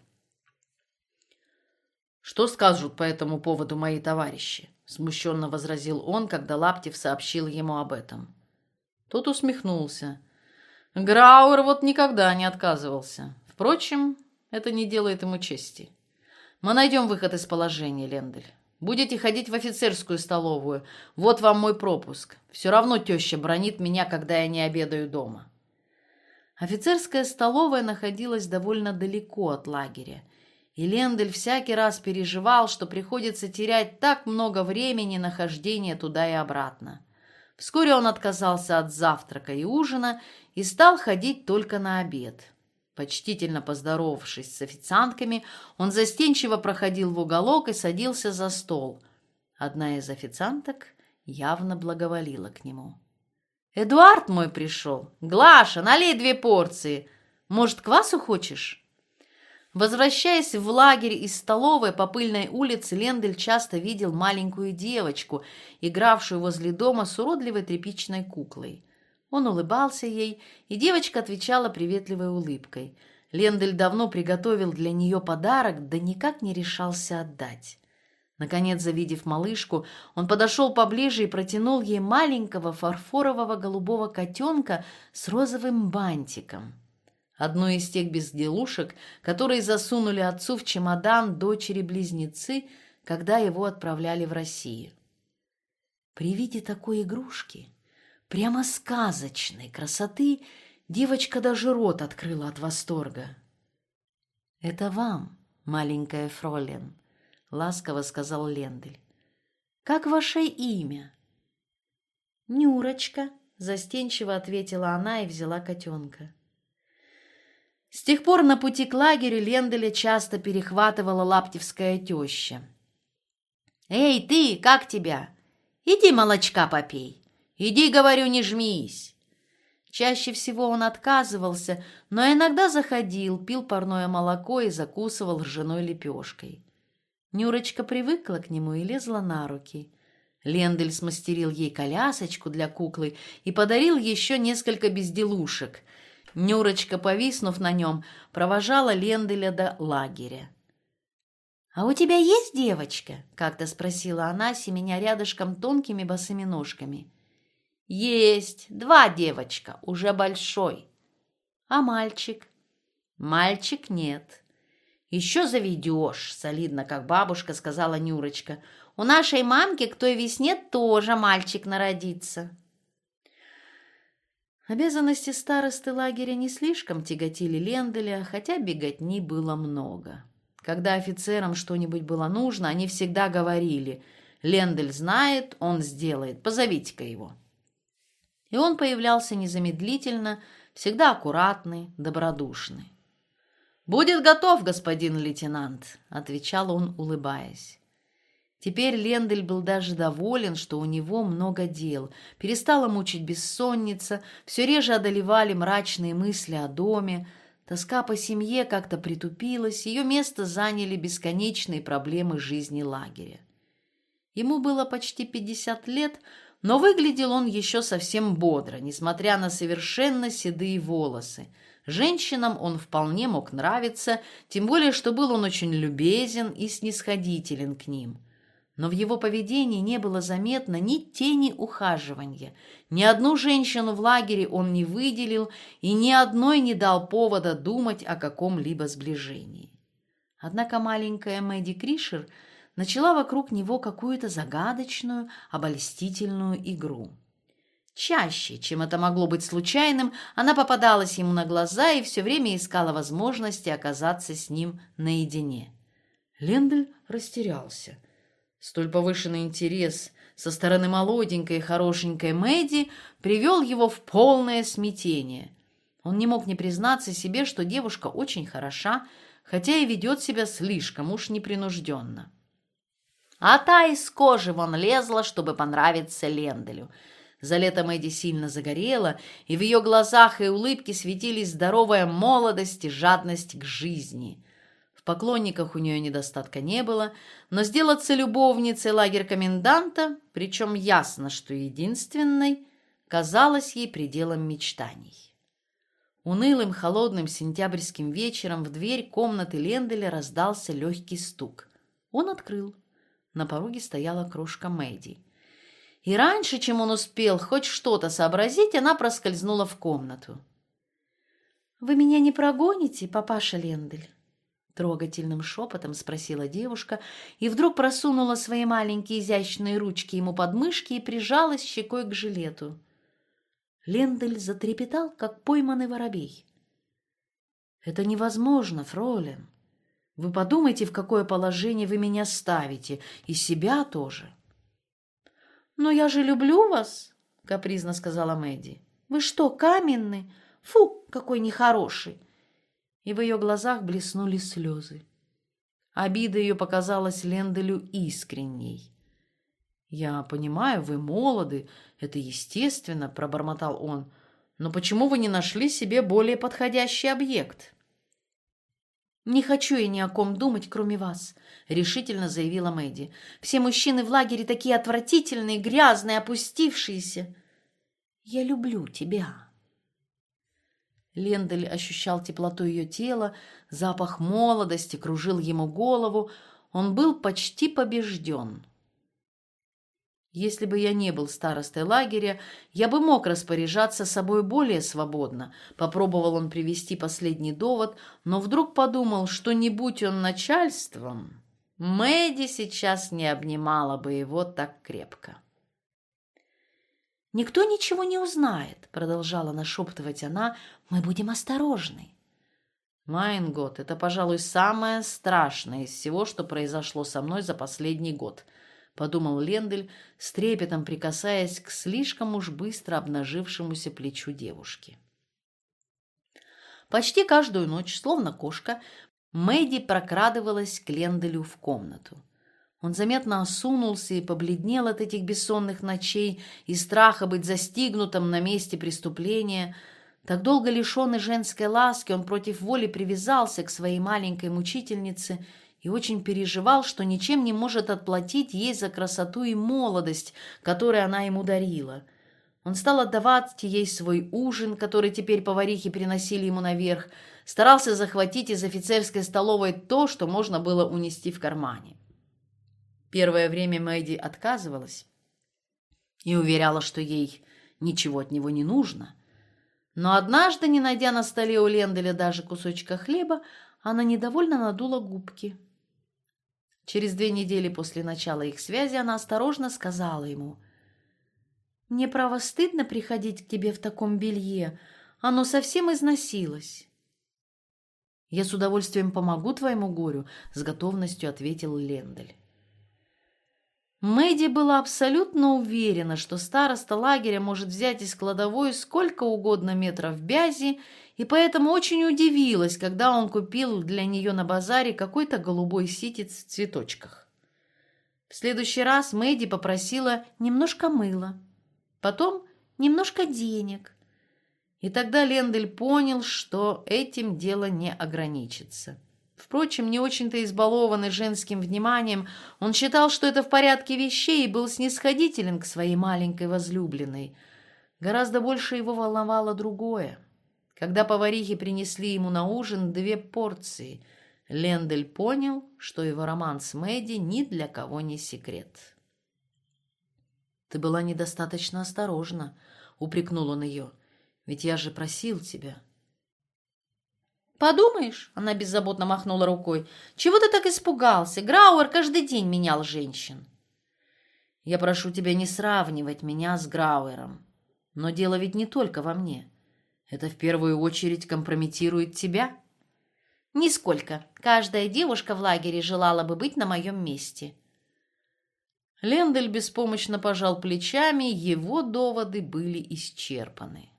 «Что скажут по этому поводу мои товарищи?» — смущенно возразил он, когда Лаптев сообщил ему об этом. Тот усмехнулся. «Грауэр вот никогда не отказывался. Впрочем, это не делает ему чести. Мы найдем выход из положения, Лендель. Будете ходить в офицерскую столовую. Вот вам мой пропуск. Все равно теща бранит меня, когда я не обедаю дома». Офицерская столовая находилась довольно далеко от лагеря, и Лендель всякий раз переживал, что приходится терять так много времени на хождение туда и обратно. Вскоре он отказался от завтрака и ужина и стал ходить только на обед. Почтительно поздоровавшись с официантками, он застенчиво проходил в уголок и садился за стол. Одна из официанток явно благоволила к нему. «Эдуард мой пришел. Глаша, налей две порции. Может, квасу хочешь?» Возвращаясь в лагерь из столовой по пыльной улице, Лендель часто видел маленькую девочку, игравшую возле дома с уродливой тряпичной куклой. Он улыбался ей, и девочка отвечала приветливой улыбкой. Лендель давно приготовил для нее подарок, да никак не решался отдать. Наконец, завидев малышку, он подошел поближе и протянул ей маленького фарфорового голубого котенка с розовым бантиком. Одну из тех безделушек, которые засунули отцу в чемодан дочери-близнецы, когда его отправляли в Россию. При виде такой игрушки, прямо сказочной красоты, девочка даже рот открыла от восторга. «Это вам, маленькая фролен», — ласково сказал Лендель. «Как ваше имя?» «Нюрочка», — застенчиво ответила она и взяла котенка. С тех пор на пути к лагерю Ленделя часто перехватывала лаптевская теща. «Эй, ты, как тебя? Иди молочка попей. Иди, говорю, не жмись». Чаще всего он отказывался, но иногда заходил, пил парное молоко и закусывал ржаной лепешкой. Нюрочка привыкла к нему и лезла на руки. Лендель смастерил ей колясочку для куклы и подарил еще несколько безделушек. Нюрочка, повиснув на нем, провожала Ленделя до лагеря. «А у тебя есть девочка?» — как-то спросила она, семеня рядышком тонкими босыми ножками. «Есть, два девочка, уже большой». «А мальчик?» «Мальчик нет». «Еще заведешь», — солидно, как бабушка сказала Нюрочка. «У нашей мамки к той весне тоже мальчик народится». Обязанности старосты лагеря не слишком тяготили Ленделя, хотя беготни было много. Когда офицерам что-нибудь было нужно, они всегда говорили: «Лендель знает, он сделает, позовите-ка его». И он появлялся незамедлительно, всегда аккуратный, добродушный. «Будет готов, господин лейтенант», — отвечал он, улыбаясь. Теперь Лендель был даже доволен, что у него много дел. Перестала мучить бессонница, все реже одолевали мрачные мысли о доме. Тоска по семье как-то притупилась, ее место заняли бесконечные проблемы жизни лагеря. Ему было почти пятьдесят лет, Но выглядел он еще совсем бодро, несмотря на совершенно седые волосы. Женщинам он вполне мог нравиться, тем более, что был он очень любезен и снисходителен к ним. Но в его поведении не было заметно ни тени ухаживания. Ни одну женщину в лагере он не выделил и ни одной не дал повода думать о каком-либо сближении. Однако маленькая Мэдди Кришер начала вокруг него какую-то загадочную, обольстительную игру. Чаще, чем это могло быть случайным, она попадалась ему на глаза и все время искала возможности оказаться с ним наедине. Лендель растерялся. Столь повышенный интерес со стороны молоденькой и хорошенькой Мэдди привел его в полное смятение. Он не мог не признаться себе, что девушка очень хороша, хотя и ведет себя слишком уж непринужденно. А та из кожи вон лезла, чтобы понравиться Ленделю. За лето Мэдди сильно загорела, и в ее глазах и улыбке светились здоровая молодость и жадность к жизни. В поклонниках у нее недостатка не было, но сделаться любовницей лагерь-коменданта, причем ясно, что единственной, казалось ей пределом мечтаний. Унылым холодным сентябрьским вечером в дверь комнаты Ленделя раздался легкий стук. Он открыл. На пороге стояла крошка Мэдди. И раньше, чем он успел хоть что-то сообразить, она проскользнула в комнату. «Вы меня не прогоните, папаша Лендель?» Трогательным шепотом спросила девушка и вдруг просунула свои маленькие изящные ручки ему под мышки и прижалась щекой к жилету. Лендель затрепетал, как пойманный воробей. «Это невозможно, фройлен. Вы подумайте, в какое положение вы меня ставите, и себя тоже». «Но я же люблю вас», — капризно сказала Мэдди. «Вы что, каменный? Фу, какой нехороший!» И в ее глазах блеснули слезы. Обида ее показалась Ленделю искренней. «Я понимаю, вы молоды, это естественно», — пробормотал он. «Но почему вы не нашли себе более подходящий объект?» «Не хочу я ни о ком думать, кроме вас», — решительно заявила Мэдди. «Все мужчины в лагере такие отвратительные, грязные, опустившиеся. Я люблю тебя». Лендель ощущал теплоту ее тела, запах молодости кружил ему голову. Он был почти побежден. «Если бы я не был старостой лагеря, я бы мог распоряжаться собой более свободно», — попробовал он привести последний довод, но вдруг подумал, что не будь он начальством, Мэдди сейчас не обнимала бы его так крепко. «Никто ничего не узнает», — продолжала нашептывать она, — «мы будем осторожны». «Майн год, это, пожалуй, самое страшное из всего, что произошло со мной за последний год», — подумал Лендель, с трепетом прикасаясь к слишком уж быстро обнажившемуся плечу девушки. Почти каждую ночь, словно кошка, Мэдди прокрадывалась к Ленделю в комнату. Он заметно осунулся и побледнел от этих бессонных ночей и страха быть застигнутым на месте преступления. Так долго лишенный женской ласки, он против воли привязался к своей маленькой мучительнице и очень переживал, что ничем не может отплатить ей за красоту и молодость, которую она ему дарила. Он стал отдавать ей свой ужин, который теперь поварихи приносили ему наверх, старался захватить из офицерской столовой то, что можно было унести в кармане. Первое время Мэдди отказывалась и уверяла, что ей ничего от него не нужно. Но однажды, не найдя на столе у Ленделя даже кусочка хлеба, она недовольно надула губки. Через две недели после начала их связи она осторожно сказала ему: «Мне, право, стыдно приходить к тебе в таком белье. Оно совсем износилось». «Я с удовольствием помогу твоему горю», — с готовностью ответил Лендель. Мэдди была абсолютно уверена, что староста лагеря может взять из кладовой сколько угодно метров бязи, и поэтому очень удивилась, когда он купил для нее на базаре какой-то голубой ситец в цветочках. В следующий раз Мэдди попросила немножко мыла, потом немножко денег. И тогда Лендель понял, что этим дело не ограничится. Впрочем, не очень-то избалованный женским вниманием, он считал, что это в порядке вещей, и был снисходителен к своей маленькой возлюбленной. Гораздо больше его волновало другое. Когда поварихи принесли ему на ужин две порции, Лендель понял, что его роман с Мэдди ни для кого не секрет. «Ты была недостаточно осторожна», — упрекнул он ее. «Ведь я же просил тебя». «Подумаешь», — она беззаботно махнула рукой, — «чего ты так испугался? Грауэр каждый день менял женщин». «Я прошу тебя не сравнивать меня с Грауэром. Но дело ведь не только во мне. Это в первую очередь компрометирует тебя». «Нисколько. Каждая девушка в лагере желала бы быть на моем месте». Лендель беспомощно пожал плечами, его доводы были исчерпаны.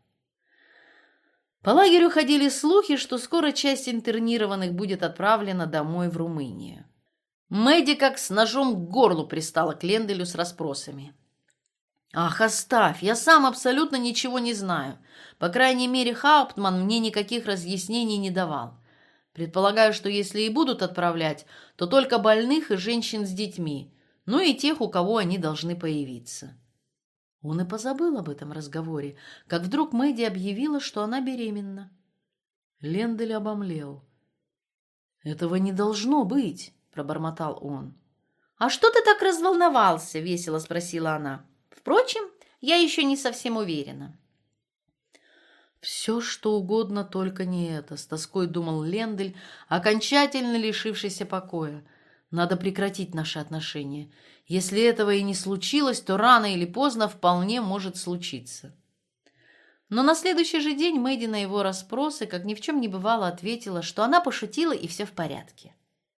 По лагерю ходили слухи, что скоро часть интернированных будет отправлена домой в Румынию. Мэдди как с ножом к горлу пристала к Ленделю с расспросами. «Ах, оставь, я сам абсолютно ничего не знаю. По крайней мере, Хауптман мне никаких разъяснений не давал. Предполагаю, что если и будут отправлять, то только больных и женщин с детьми, ну и тех, у кого они должны появиться». Он и позабыл об этом разговоре, как вдруг Мэдди объявила, что она беременна. Лендель обомлел. «Этого не должно быть», — пробормотал он. «А что ты так разволновался?» — весело спросила она. «Впрочем, я еще не совсем уверена». «Все, что угодно, только не это», — с тоской думал Лендель, окончательно лишившийся покоя. «Надо прекратить наши отношения. Если этого и не случилось, то рано или поздно вполне может случиться». Но на следующий же день Мэдди на его расспросы, как ни в чем не бывало, ответила, что она пошутила и все в порядке.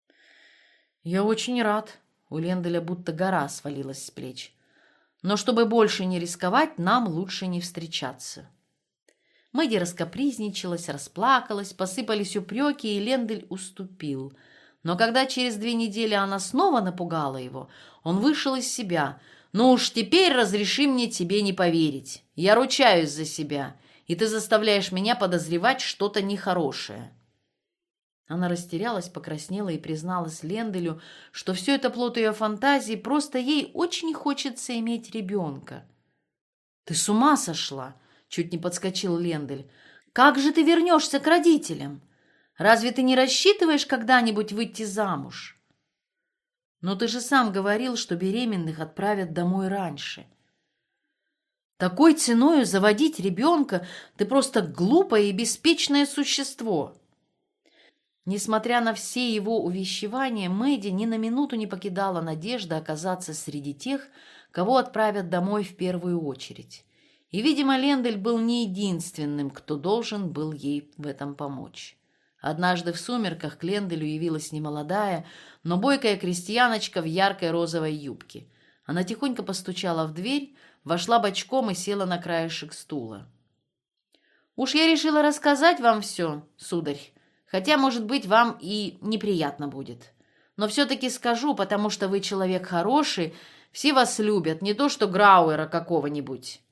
«Я очень рад», — у Ленделя будто гора свалилась с плеч. «Но чтобы больше не рисковать, нам лучше не встречаться». Мэдди раскапризничалась, расплакалась, посыпались упреки, и Лендель уступил. Но когда через две недели она снова напугала его, он вышел из себя. «Ну уж теперь разреши мне тебе не поверить. Я ручаюсь за себя, и ты заставляешь меня подозревать что-то нехорошее». Она растерялась, покраснела и призналась Ленделю, что все это плод ее фантазии, просто ей очень хочется иметь ребенка. «Ты с ума сошла?» — чуть не подскочил Лендель. «Как же ты вернешься к родителям? Разве ты не рассчитываешь когда-нибудь выйти замуж?» «Но ты же сам говорил, что беременных отправят домой раньше». «Такой ценою заводить ребенка ты просто глупое и беспечное существо». Несмотря на все его увещевания, Мэдди ни на минуту не покидала надежда оказаться среди тех, кого отправят домой в первую очередь. И, видимо, Лендель был не единственным, кто должен был ей в этом помочь. Однажды в сумерках к Ленделю явилась немолодая, но бойкая крестьяночка в яркой розовой юбке. Она тихонько постучала в дверь, вошла бочком и села на краешек стула. «Уж я решила рассказать вам все, сударь, хотя, может быть, вам и неприятно будет. Но все-таки скажу, потому что вы человек хороший, все вас любят, не то что Грауэра какого-нибудь».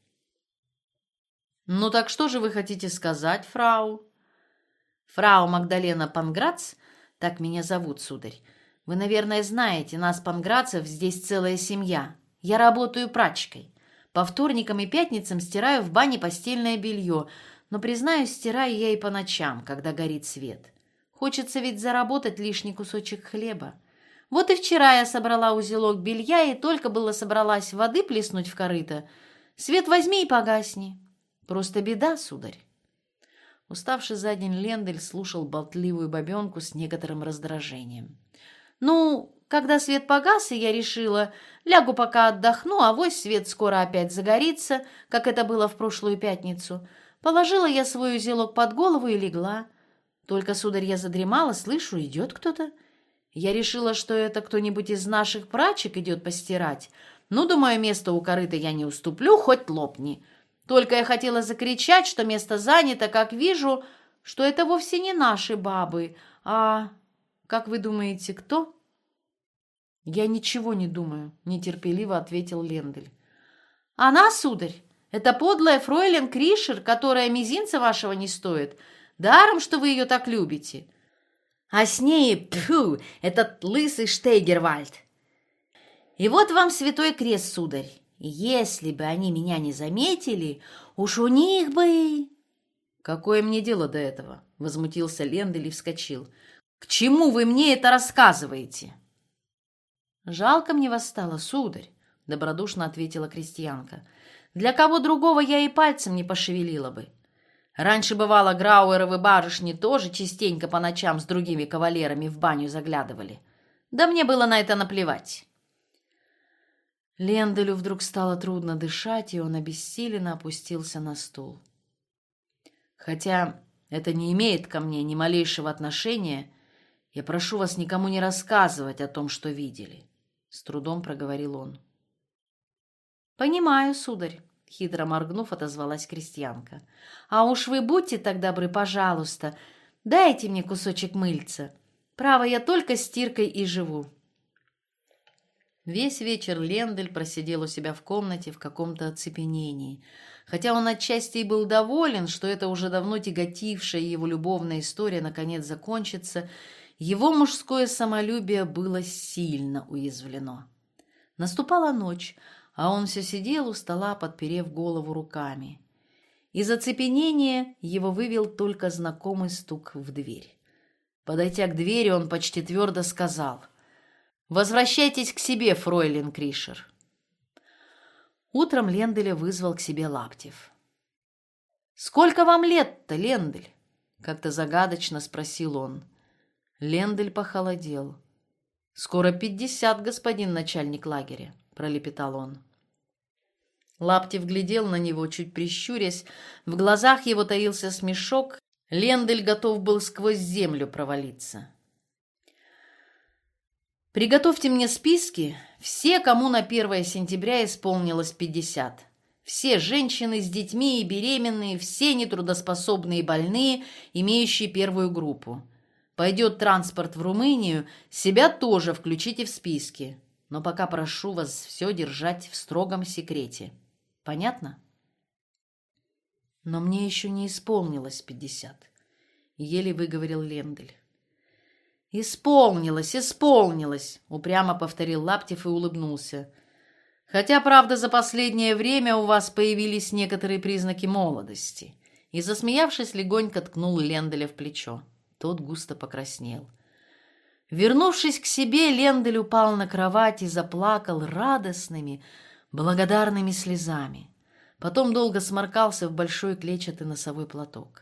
«Ну так что же вы хотите сказать, фрау?» «Фрау Магдалена Панграц, так меня зовут, сударь. Вы, наверное, знаете, нас, панграцев, здесь целая семья. Я работаю прачкой. По вторникам и пятницам стираю в бане постельное белье, но, признаюсь, стираю я и по ночам, когда горит свет. Хочется ведь заработать лишний кусочек хлеба. Вот и вчера я собрала узелок белья и только было собралась воды плеснуть в корыто. Свет возьми и погасни. Просто беда, сударь». Уставший за день Лендель слушал болтливую бабенку с некоторым раздражением. «Ну, когда свет погас, и я решила, лягу пока отдохну, а авось свет скоро опять загорится, как это было в прошлую пятницу. Положила я свой узелок под голову и легла. Только, сударь, я задремала, слышу, идет кто-то. Я решила, что это кто-нибудь из наших прачек идет постирать. Ну, думаю, место у корыта я не уступлю, хоть лопни. Только я хотела закричать, что место занято, как вижу, что это вовсе не наши бабы, а, как вы думаете, кто?» «Я ничего не думаю», — нетерпеливо ответил Лендель. «Она, сударь, это подлая фройлен Кришер, которая мизинца вашего не стоит. Даром, что вы ее так любите. А с ней, пфу, этот лысый Штейгервальд. И вот вам святой крест, сударь. Если бы они меня не заметили, уж у них бы... Какое мне дело до этого? Возмутился Лендель и вскочил. К чему вы мне это рассказываете? Жалко мне вас стало, сударь, добродушно ответила крестьянка. Для кого другого я и пальцем не пошевелила бы. Раньше, бывало, Грауэровы барышни тоже частенько по ночам с другими кавалерами в баню заглядывали. Да мне было на это наплевать. Ленделю вдруг стало трудно дышать, и он обессиленно опустился на стул. «Хотя это не имеет ко мне ни малейшего отношения, я прошу вас никому не рассказывать о том, что видели», — с трудом проговорил он. «Понимаю, сударь», — хитро моргнув, отозвалась крестьянка. «А уж вы будьте так добры, пожалуйста, дайте мне кусочек мыльца. Право, я только стиркой и живу». Весь вечер Лендель просидел у себя в комнате в каком-то оцепенении. Хотя он отчасти и был доволен, что эта уже давно тяготившая его любовная история наконец закончится, его мужское самолюбие было сильно уязвлено. Наступала ночь, а он все сидел у стола, подперев голову руками. Из оцепенения его вывел только знакомый стук в дверь. Подойдя к двери, он почти твердо сказал: «Возвращайтесь к себе, фройлен Кришер». Утром Ленделя вызвал к себе Лаптев. «Сколько вам лет-то, Лендель?» — как-то загадочно спросил он. Лендель похолодел. «Скоро пятьдесят, господин начальник лагеря», — пролепетал он. Лаптев глядел на него, чуть прищурясь. В глазах его таился смешок. Лендель готов был сквозь землю провалиться. «Приготовьте мне списки, все, кому на первое сентября исполнилось пятьдесят. Все женщины с детьми и беременные, все нетрудоспособные и больные, имеющие первую группу. Пойдет транспорт в Румынию, себя тоже включите в списки. Но пока прошу вас все держать в строгом секрете. Понятно?» «Но мне еще не исполнилось пятьдесят», — еле выговорил Лендель. «Исполнилось, исполнилось!» — упрямо повторил Лаптев и улыбнулся. «Хотя, правда, за последнее время у вас появились некоторые признаки молодости». И, засмеявшись, легонько ткнул Ленделя в плечо. Тот густо покраснел. Вернувшись к себе, Лендель упал на кровать и заплакал радостными, благодарными слезами. Потом долго сморкался в большой клетчатый носовой платок.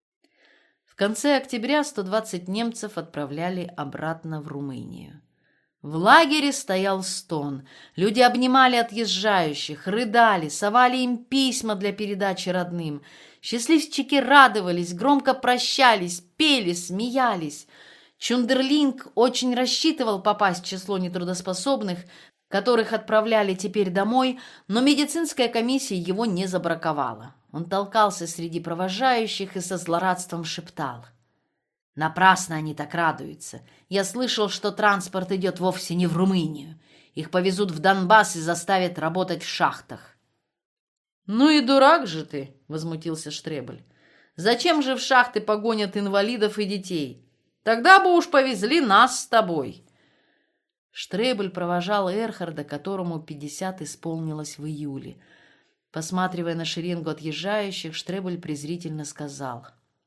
В конце октября сто двадцать немцев отправляли обратно в Румынию. В лагере стоял стон. Люди обнимали отъезжающих, рыдали, совали им письма для передачи родным. Счастливчики радовались, громко прощались, пели, смеялись. Чундерлинг очень рассчитывал попасть в число нетрудоспособных, которых отправляли теперь домой, но медицинская комиссия его не забраковала. Он толкался среди провожающих и со злорадством шептал: «Напрасно они так радуются. Я слышал, что транспорт идет вовсе не в Румынию. Их повезут в Донбасс и заставят работать в шахтах». «Ну и дурак же ты!» — возмутился Штребель. «Зачем же в шахты погонят инвалидов и детей? Тогда бы уж повезли нас с тобой». Штребель провожал Эрхарда, которому пятьдесят исполнилось в июле. Посматривая на шеренгу отъезжающих, Штребель презрительно сказал: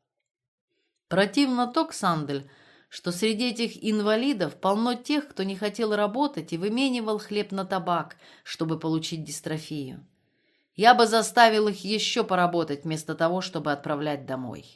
«Противно то, Ксандель, что среди этих инвалидов полно тех, кто не хотел работать и выменивал хлеб на табак, чтобы получить дистрофию. Я бы заставил их еще поработать, вместо того, чтобы отправлять домой».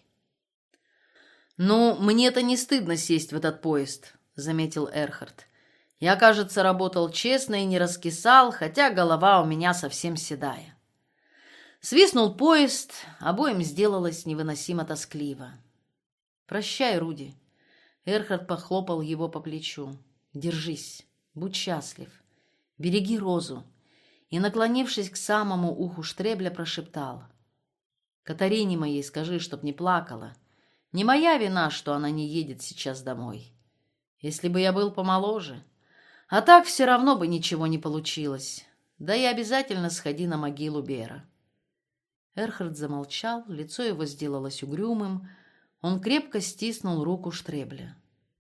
«Ну, мне-то не стыдно сесть в этот поезд», — заметил Эрхард. «Я, кажется, работал честно и не раскисал, хотя голова у меня совсем седая». Свистнул поезд, обоим сделалось невыносимо тоскливо. «Прощай, Руди». Эрхард похлопал его по плечу. «Держись, будь счастлив, береги Розу». И, наклонившись к самому уху Штребля, прошептал: «Катарине моей скажи, чтоб не плакала. Не моя вина, что она не едет сейчас домой. Если бы я был помоложе. А так все равно бы ничего не получилось. Да и обязательно сходи на могилу Бера». Эрхард замолчал, лицо его сделалось угрюмым. Он крепко стиснул руку Штребля.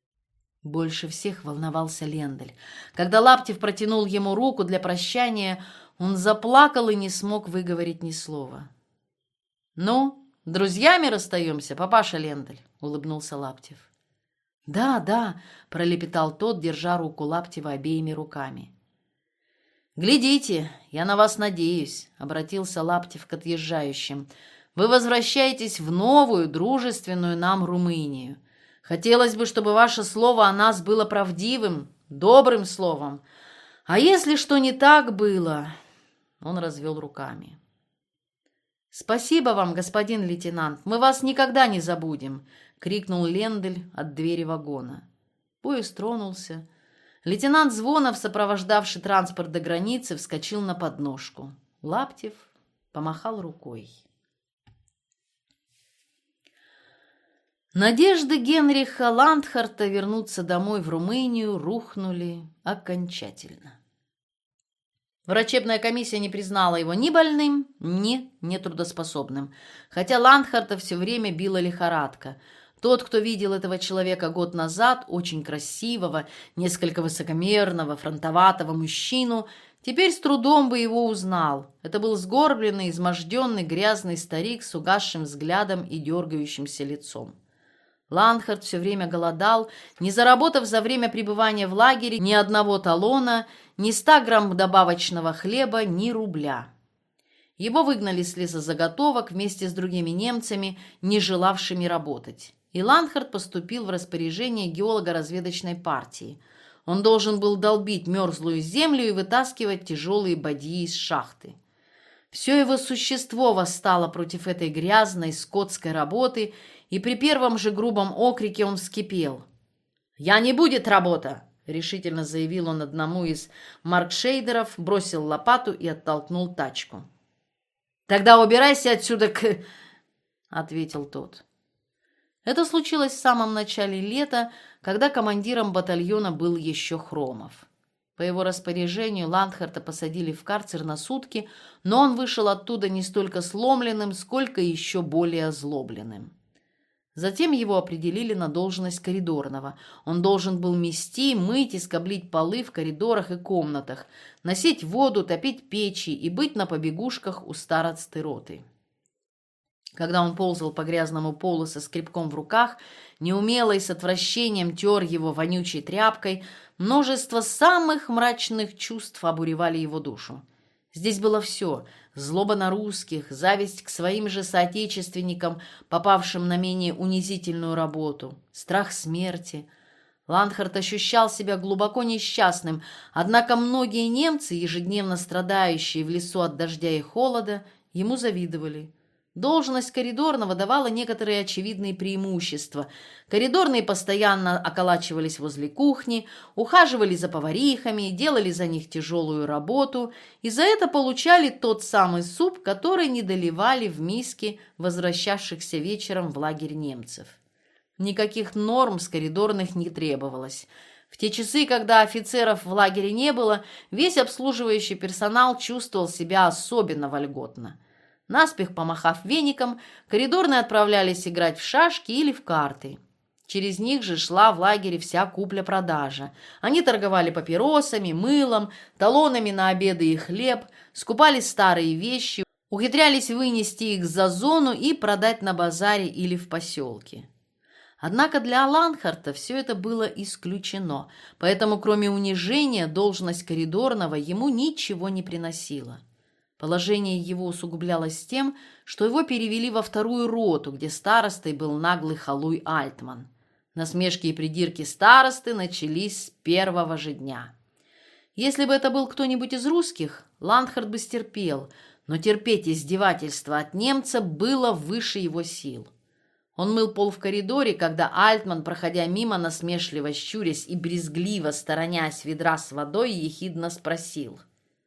Больше всех волновался Лендель. Когда Лаптев протянул ему руку для прощания, он заплакал и не смог выговорить ни слова. «Ну, друзьями расстаемся, папаша Лендель», — улыбнулся Лаптев. «Да, да», — пролепетал тот, держа руку Лаптева обеими руками. «Глядите, я на вас надеюсь», — обратился Лаптев к отъезжающим. «Вы возвращаетесь в новую, дружественную нам Румынию. Хотелось бы, чтобы ваше слово о нас было правдивым, добрым словом. А если что не так было...» Он развел руками. «Спасибо вам, господин лейтенант, мы вас никогда не забудем», — крикнул Лендель от двери вагона. Поезд тронулся. Лейтенант Звонов, сопровождавший транспорт до границы, вскочил на подножку. Лаптев помахал рукой. Надежды Генриха Ландхарта вернуться домой в Румынию рухнули окончательно. Врачебная комиссия не признала его ни больным, ни нетрудоспособным, хотя Ландхарта все время била лихорадка. Тот, кто видел этого человека год назад, очень красивого, несколько высокомерного, фронтоватого мужчину, теперь с трудом бы его узнал. Это был сгорбленный, изможденный, грязный старик с угасшим взглядом и дергающимся лицом. Ландхарт все время голодал, не заработав за время пребывания в лагере ни одного талона, ни ста грамм добавочного хлеба, ни рубля. Его выгнали с лесозаготовок вместе с другими немцами, не желавшими работать. И Ландхарт поступил в распоряжение геолого-разведочной партии. Он должен был долбить мерзлую землю и вытаскивать тяжелые бадьи из шахты. Все его существо восстало против этой грязной скотской работы, и при первом же грубом окрике он вскипел. «Я не будет работа!» — решительно заявил он одному из маркшейдеров, бросил лопату и оттолкнул тачку. «Тогда убирайся отсюда к...» — ответил тот. Это случилось в самом начале лета, когда командиром батальона был еще Хромов. По его распоряжению Ландхарта посадили в карцер на сутки, но он вышел оттуда не столько сломленным, сколько еще более озлобленным. Затем его определили на должность коридорного. Он должен был мести, мыть и скоблить полы в коридорах и комнатах, носить воду, топить печи и быть на побегушках у старосты роты. Когда он ползал по грязному полу со скребком в руках, неумело и с отвращением тер его вонючей тряпкой, множество самых мрачных чувств обуревали его душу. Здесь было все – злоба на русских, зависть к своим же соотечественникам, попавшим на менее унизительную работу, страх смерти. Ландхарт ощущал себя глубоко несчастным, однако многие немцы, ежедневно страдающие в лесу от дождя и холода, ему завидовали. Должность коридорного давала некоторые очевидные преимущества. Коридорные постоянно околачивались возле кухни, ухаживали за поварихами, делали за них тяжелую работу и за это получали тот самый суп, который не доливали в миски возвращавшихся вечером в лагерь немцев. Никаких норм с коридорных не требовалось. В те часы, когда офицеров в лагере не было, весь обслуживающий персонал чувствовал себя особенно вольготно. Наспех помахав веником, коридорные отправлялись играть в шашки или в карты. Через них же шла в лагере вся купля-продажа. Они торговали папиросами, мылом, талонами на обеды и хлеб, скупали старые вещи, ухитрялись вынести их за зону и продать на базаре или в поселке. Однако для Ландхарта все это было исключено, поэтому кроме унижения должность коридорного ему ничего не приносила. Положение его усугублялось тем, что его перевели во вторую роту, где старостой был наглый халуй Альтман. Насмешки и придирки старосты начались с первого же дня. Если бы это был кто-нибудь из русских, Ландхарт бы стерпел, но терпеть издевательства от немца было выше его сил. Он мыл пол в коридоре, когда Альтман, проходя мимо, насмешливо щурясь и брезгливо сторонясь ведра с водой, ехидно спросил: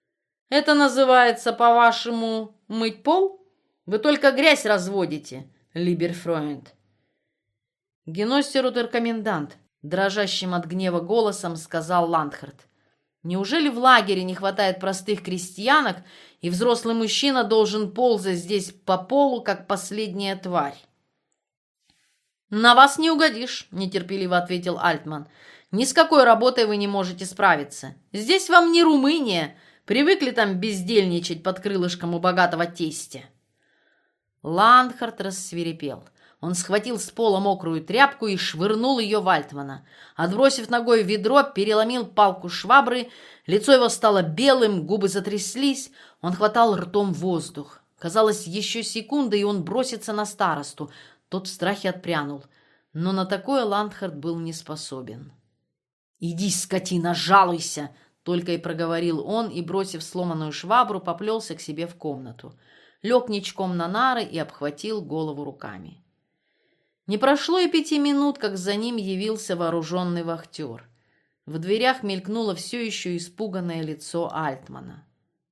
«Это называется, по-вашему, мыть пол? Вы только грязь разводите, либерфройнд». «Геностерутеркомендант», — дрожащим от гнева голосом сказал Ландхарт. «Неужели в лагере не хватает простых крестьянок, и взрослый мужчина должен ползать здесь по полу, как последняя тварь?» «На вас не угодишь», — нетерпеливо ответил Альтман. Ни с какой работой вы не можете справиться. Здесь вам не Румыния. Привыкли там бездельничать под крылышком у богатого тестя». Ландхарт рассвирепел. Он схватил с пола мокрую тряпку и швырнул ее в Альтмана. Отбросив ногой ведро, переломил палку швабры, лицо его стало белым, губы затряслись, он хватал ртом воздух. Казалось, еще секунда, и он бросится на старосту. Тот в страхе отпрянул. Но на такое Ландхарт был не способен. «Иди, скотина, жалуйся!» — только и проговорил он, и, бросив сломанную швабру, поплелся к себе в комнату. Лег ничком на нары и обхватил голову руками. Не прошло и пяти минут, как за ним явился вооруженный вахтер. В дверях мелькнуло все еще испуганное лицо Альтмана.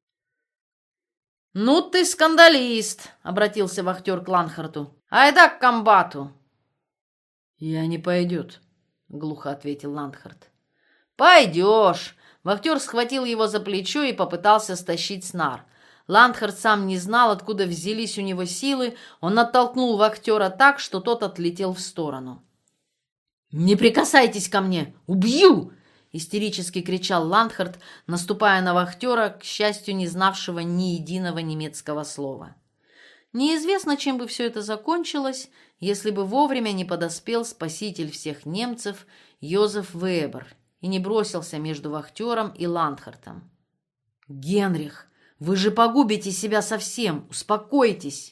«Ну ты скандалист!» — обратился вахтер к Ландхарту. «Айда к комбату!» «Я не пойдет», — глухо ответил Ландхарт. «Пойдешь!» Вахтер схватил его за плечо и попытался стащить с нар. Ландхарт сам не знал, откуда взялись у него силы. Он оттолкнул вахтера так, что тот отлетел в сторону. «Не прикасайтесь ко мне! Убью!» — истерически кричал Ландхарт, наступая на вахтера, к счастью, не знавшего ни единого немецкого слова. Неизвестно, чем бы все это закончилось, если бы вовремя не подоспел спаситель всех немцев Йозеф Вебер и не бросился между вахтером и Ландхартом. «Генрих! Вы же погубите себя совсем! Успокойтесь!»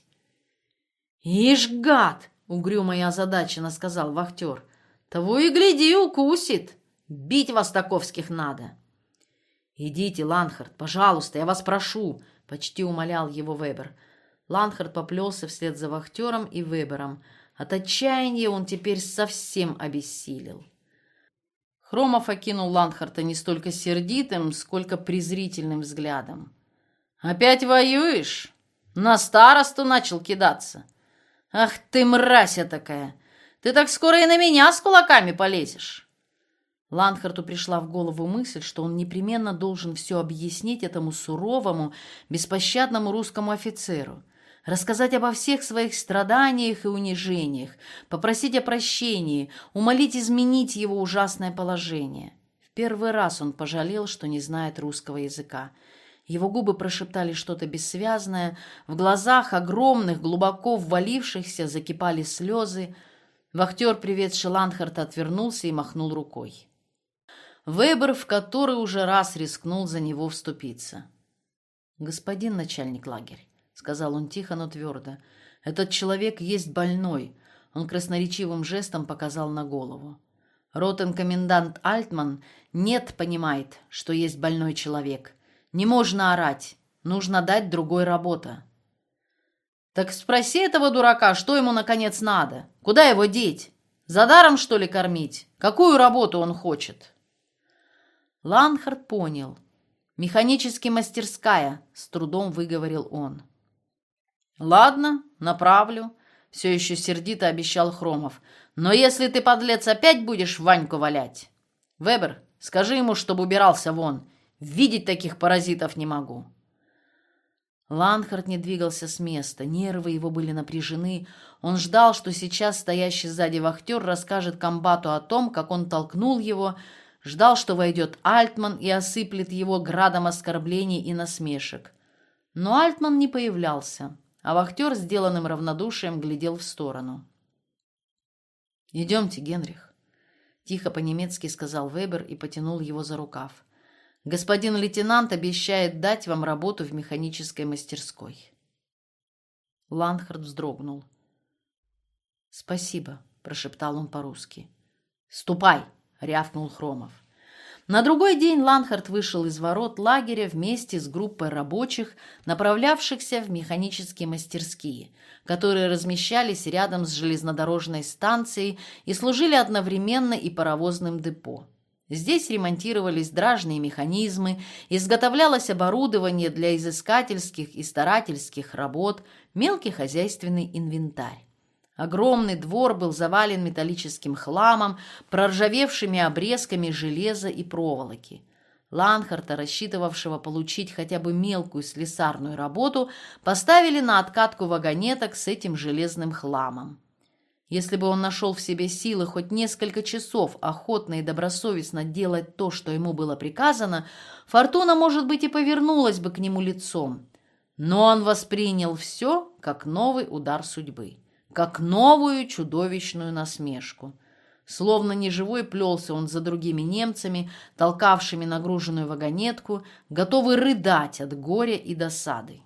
«Ишь, гад!» — угрюмо и озадаченно сказал вахтер. «Того и гляди, укусит! Бить вас таковских надо!» «Идите, Ландхарт, пожалуйста, я вас прошу!» — почти умолял его Вебер. Ландхарт поплелся вслед за вахтером и Вебером. От отчаяния он теперь совсем обессилел. Хромов окинул Ландхарта не столько сердитым, сколько презрительным взглядом. «Опять воюешь? На старосту начал кидаться? Ах ты, мразь такая! Ты так скоро и на меня с кулаками полезешь!» Ландхарту пришла в голову мысль, что он непременно должен все объяснить этому суровому, беспощадному русскому офицеру, рассказать обо всех своих страданиях и унижениях, попросить о прощении, умолить изменить его ужасное положение. В первый раз он пожалел, что не знает русского языка. Его губы прошептали что-то бессвязное, в глазах, огромных, глубоко ввалившихся, закипали слезы. Вахтер, приведший Ландхарта, отвернулся и махнул рукой. Вебер в который уже раз рискнул за него вступиться. «Господин начальник лагеря», — сказал он тихо, но твердо, — «этот человек есть больной». Он красноречивым жестом показал на голову. «Ротен-комендант Альтман нет понимает, что есть больной человек. Не можно орать, нужно дать другой работа». «Так спроси этого дурака, что ему, наконец, надо? Куда его деть? За даром, что ли, кормить? Какую работу он хочет?» Ландхарт понял. «Механически мастерская», — с трудом выговорил он. «Ладно, направлю», — все еще сердито обещал Хромов. «Но если ты, подлец, опять будешь Ваньку валять, Вебер, скажи ему, чтобы убирался вон. Видеть таких паразитов не могу». Ландхарт не двигался с места, нервы его были напряжены. Он ждал, что сейчас стоящий сзади вахтер расскажет комбату о том, как он толкнул его, ждал, что войдет Альтман и осыплет его градом оскорблений и насмешек. Но Альтман не появлялся, а вахтер, сделанным равнодушием, глядел в сторону. «Идемте, Генрих», — тихо по-немецки сказал Вебер и потянул его за рукав. «Господин лейтенант обещает дать вам работу в механической мастерской». Ландхарт вздрогнул. «Спасибо», — прошептал он по-русски. «Ступай», — рявкнул Хромов. На другой день Ландхарт вышел из ворот лагеря вместе с группой рабочих, направлявшихся в механические мастерские, которые размещались рядом с железнодорожной станцией и служили одновременно и паровозным депо. Здесь ремонтировались дражные механизмы, изготовлялось оборудование для изыскательских и старательских работ, мелкий хозяйственный инвентарь. Огромный двор был завален металлическим хламом, проржавевшими обрезками железа и проволоки. Ландхарта, рассчитывавшего получить хотя бы мелкую слесарную работу, поставили на откатку вагонеток с этим железным хламом. Если бы он нашел в себе силы хоть несколько часов охотно и добросовестно делать то, что ему было приказано, фортуна, может быть, и повернулась бы к нему лицом. Но он воспринял все как новый удар судьбы, как новую чудовищную насмешку. Словно неживой плелся он за другими немцами, толкавшими нагруженную вагонетку, готовый рыдать от горя и досады.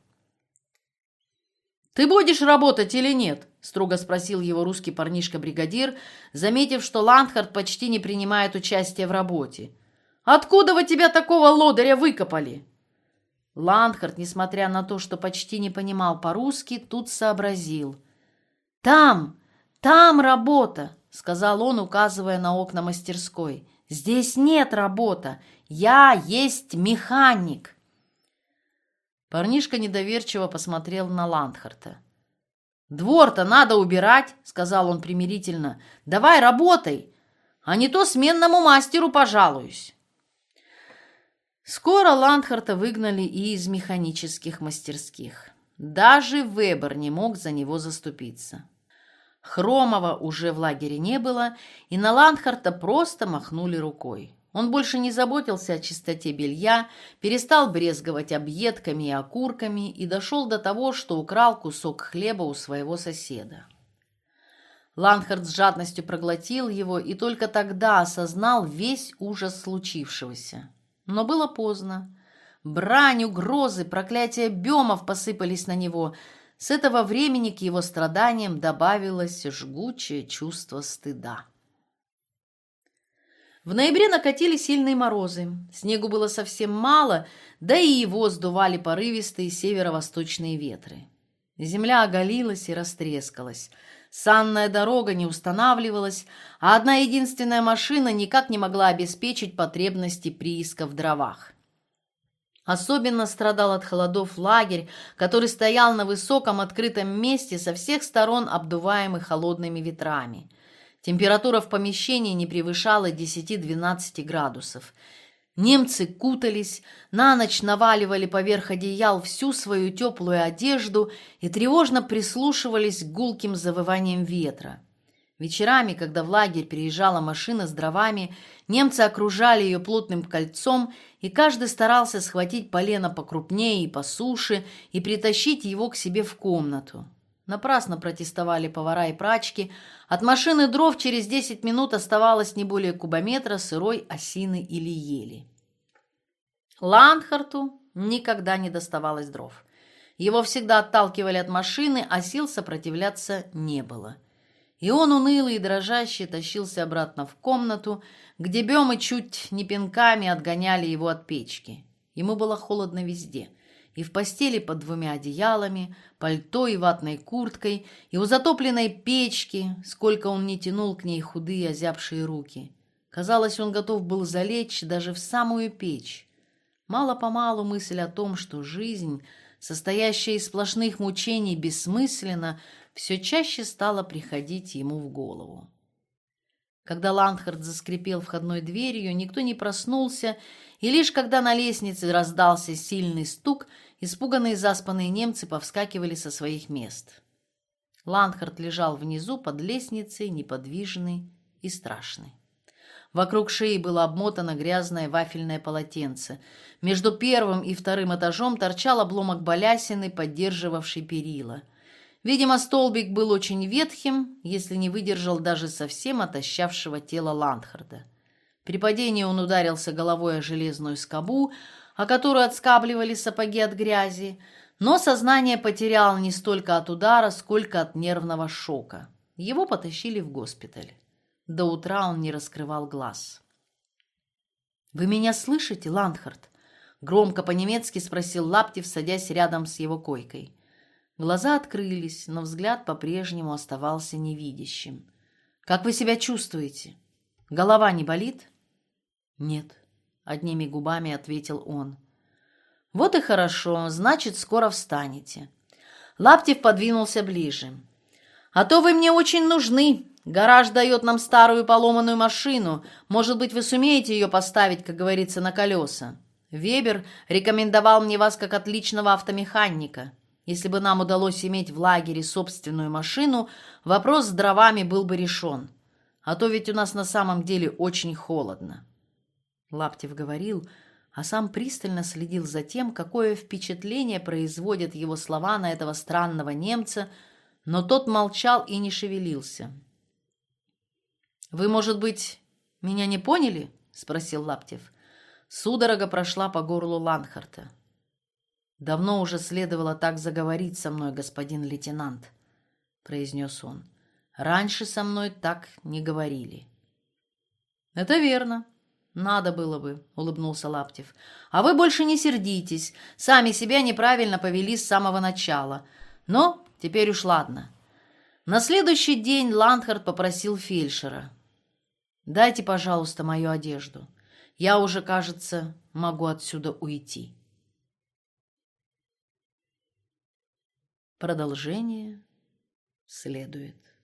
«Ты будешь работать или нет?» — строго спросил его русский парнишка-бригадир, заметив, что Ландхарт почти не принимает участия в работе. «Откуда вы тебя такого лодыря выкопали?» Ландхарт, несмотря на то, что почти не понимал по-русски, тут сообразил. «Там, там работа!» — сказал он, указывая на окна мастерской. «Здесь нет работы. Я есть механик». Парнишка недоверчиво посмотрел на Ландхарта. «Двор-то надо убирать», — сказал он примирительно. «Давай работай, а не то сменному мастеру пожалуюсь». Скоро Ландхарта выгнали и из механических мастерских. Даже Вебер не мог за него заступиться. Хромова уже в лагере не было, и на Ландхарта просто махнули рукой. Он больше не заботился о чистоте белья, перестал брезговать объедками и окурками и дошел до того, что украл кусок хлеба у своего соседа. Ландхарт с жадностью проглотил его и только тогда осознал весь ужас случившегося. Но было поздно. Брань, угрозы, проклятия Бемов посыпались на него. С этого времени к его страданиям добавилось жгучее чувство стыда. В ноябре накатили сильные морозы. Снегу было совсем мало, да и его сдували порывистые северо-восточные ветры. Земля оголилась и растрескалась. Санная дорога не устанавливалась, а одна единственная машина никак не могла обеспечить потребности прииска в дровах. Особенно страдал от холодов лагерь, который стоял на высоком открытом месте, со всех сторон обдуваемый холодными ветрами. Температура в помещении не превышала десяти-двенадцати градусов. Немцы кутались, на ночь наваливали поверх одеял всю свою теплую одежду и тревожно прислушивались к гулким завываниям ветра. Вечерами, когда в лагерь приезжала машина с дровами, немцы окружали ее плотным кольцом, и каждый старался схватить полено покрупнее и посуше и притащить его к себе в комнату. Напрасно протестовали повара и прачки. От машины дров через десять минут оставалось не более кубометра сырой осины или ели. Ландхарту никогда не доставалось дров. Его всегда отталкивали от машины, а сил сопротивляться не было. И он, унылый и дрожащий, тащился обратно в комнату, где Бемы чуть не пинками отгоняли его от печки. Ему было холодно везде. И в постели под двумя одеялами, пальто и ватной курткой, и у затопленной печки, сколько он не тянул к ней худые озябшие руки. Казалось, он готов был залечь даже в самую печь. Мало-помалу мысль о том, что жизнь, состоящая из сплошных мучений, бессмысленна, все чаще стала приходить ему в голову. Когда Ландхарт заскрипел входной дверью, никто не проснулся, и лишь когда на лестнице раздался сильный стук, испуганные заспанные немцы повскакивали со своих мест. Ландхарт лежал внизу под лестницей, неподвижный и страшный. Вокруг шеи было обмотано грязное вафельное полотенце. Между первым и вторым этажом торчал обломок балясины, поддерживавший перила. Видимо, столбик был очень ветхим, если не выдержал даже совсем отощавшего тела Ландхарта. При падении он ударился головой о железную скобу, о которую отскабливали сапоги от грязи, но сознание потерял не столько от удара, сколько от нервного шока. Его потащили в госпиталь. До утра он не раскрывал глаз. «Вы меня слышите, Ландхарт?» — громко по-немецки спросил Лаптев, садясь рядом с его койкой. Глаза открылись, но взгляд по-прежнему оставался невидящим. «Как вы себя чувствуете? Голова не болит?» «Нет», — одними губами ответил он. «Вот и хорошо, значит, скоро встанете». Лаптев подвинулся ближе. «А то вы мне очень нужны. Гараж дает нам старую поломанную машину. Может быть, вы сумеете ее поставить, как говорится, на колеса. Вебер рекомендовал мне вас как отличного автомеханика. Если бы нам удалось иметь в лагере собственную машину, вопрос с дровами был бы решен. А то ведь у нас на самом деле очень холодно. Лаптев говорил, а сам пристально следил за тем, какое впечатление производят его слова на этого странного немца, но тот молчал и не шевелился. «Вы, может быть, меня не поняли?» — спросил Лаптев. Судорога прошла по горлу Ланхарта. «Давно уже следовало так заговорить со мной, господин лейтенант», — произнес он. «Раньше со мной так не говорили». «Это верно. Надо было бы», — улыбнулся Лаптев. «А вы больше не сердитесь. Сами себя неправильно повели с самого начала. Но теперь уж ладно». На следующий день Ланхарт попросил фельдшера: «Дайте, пожалуйста, мою одежду. Я уже, кажется, могу отсюда уйти». Продолжение следует.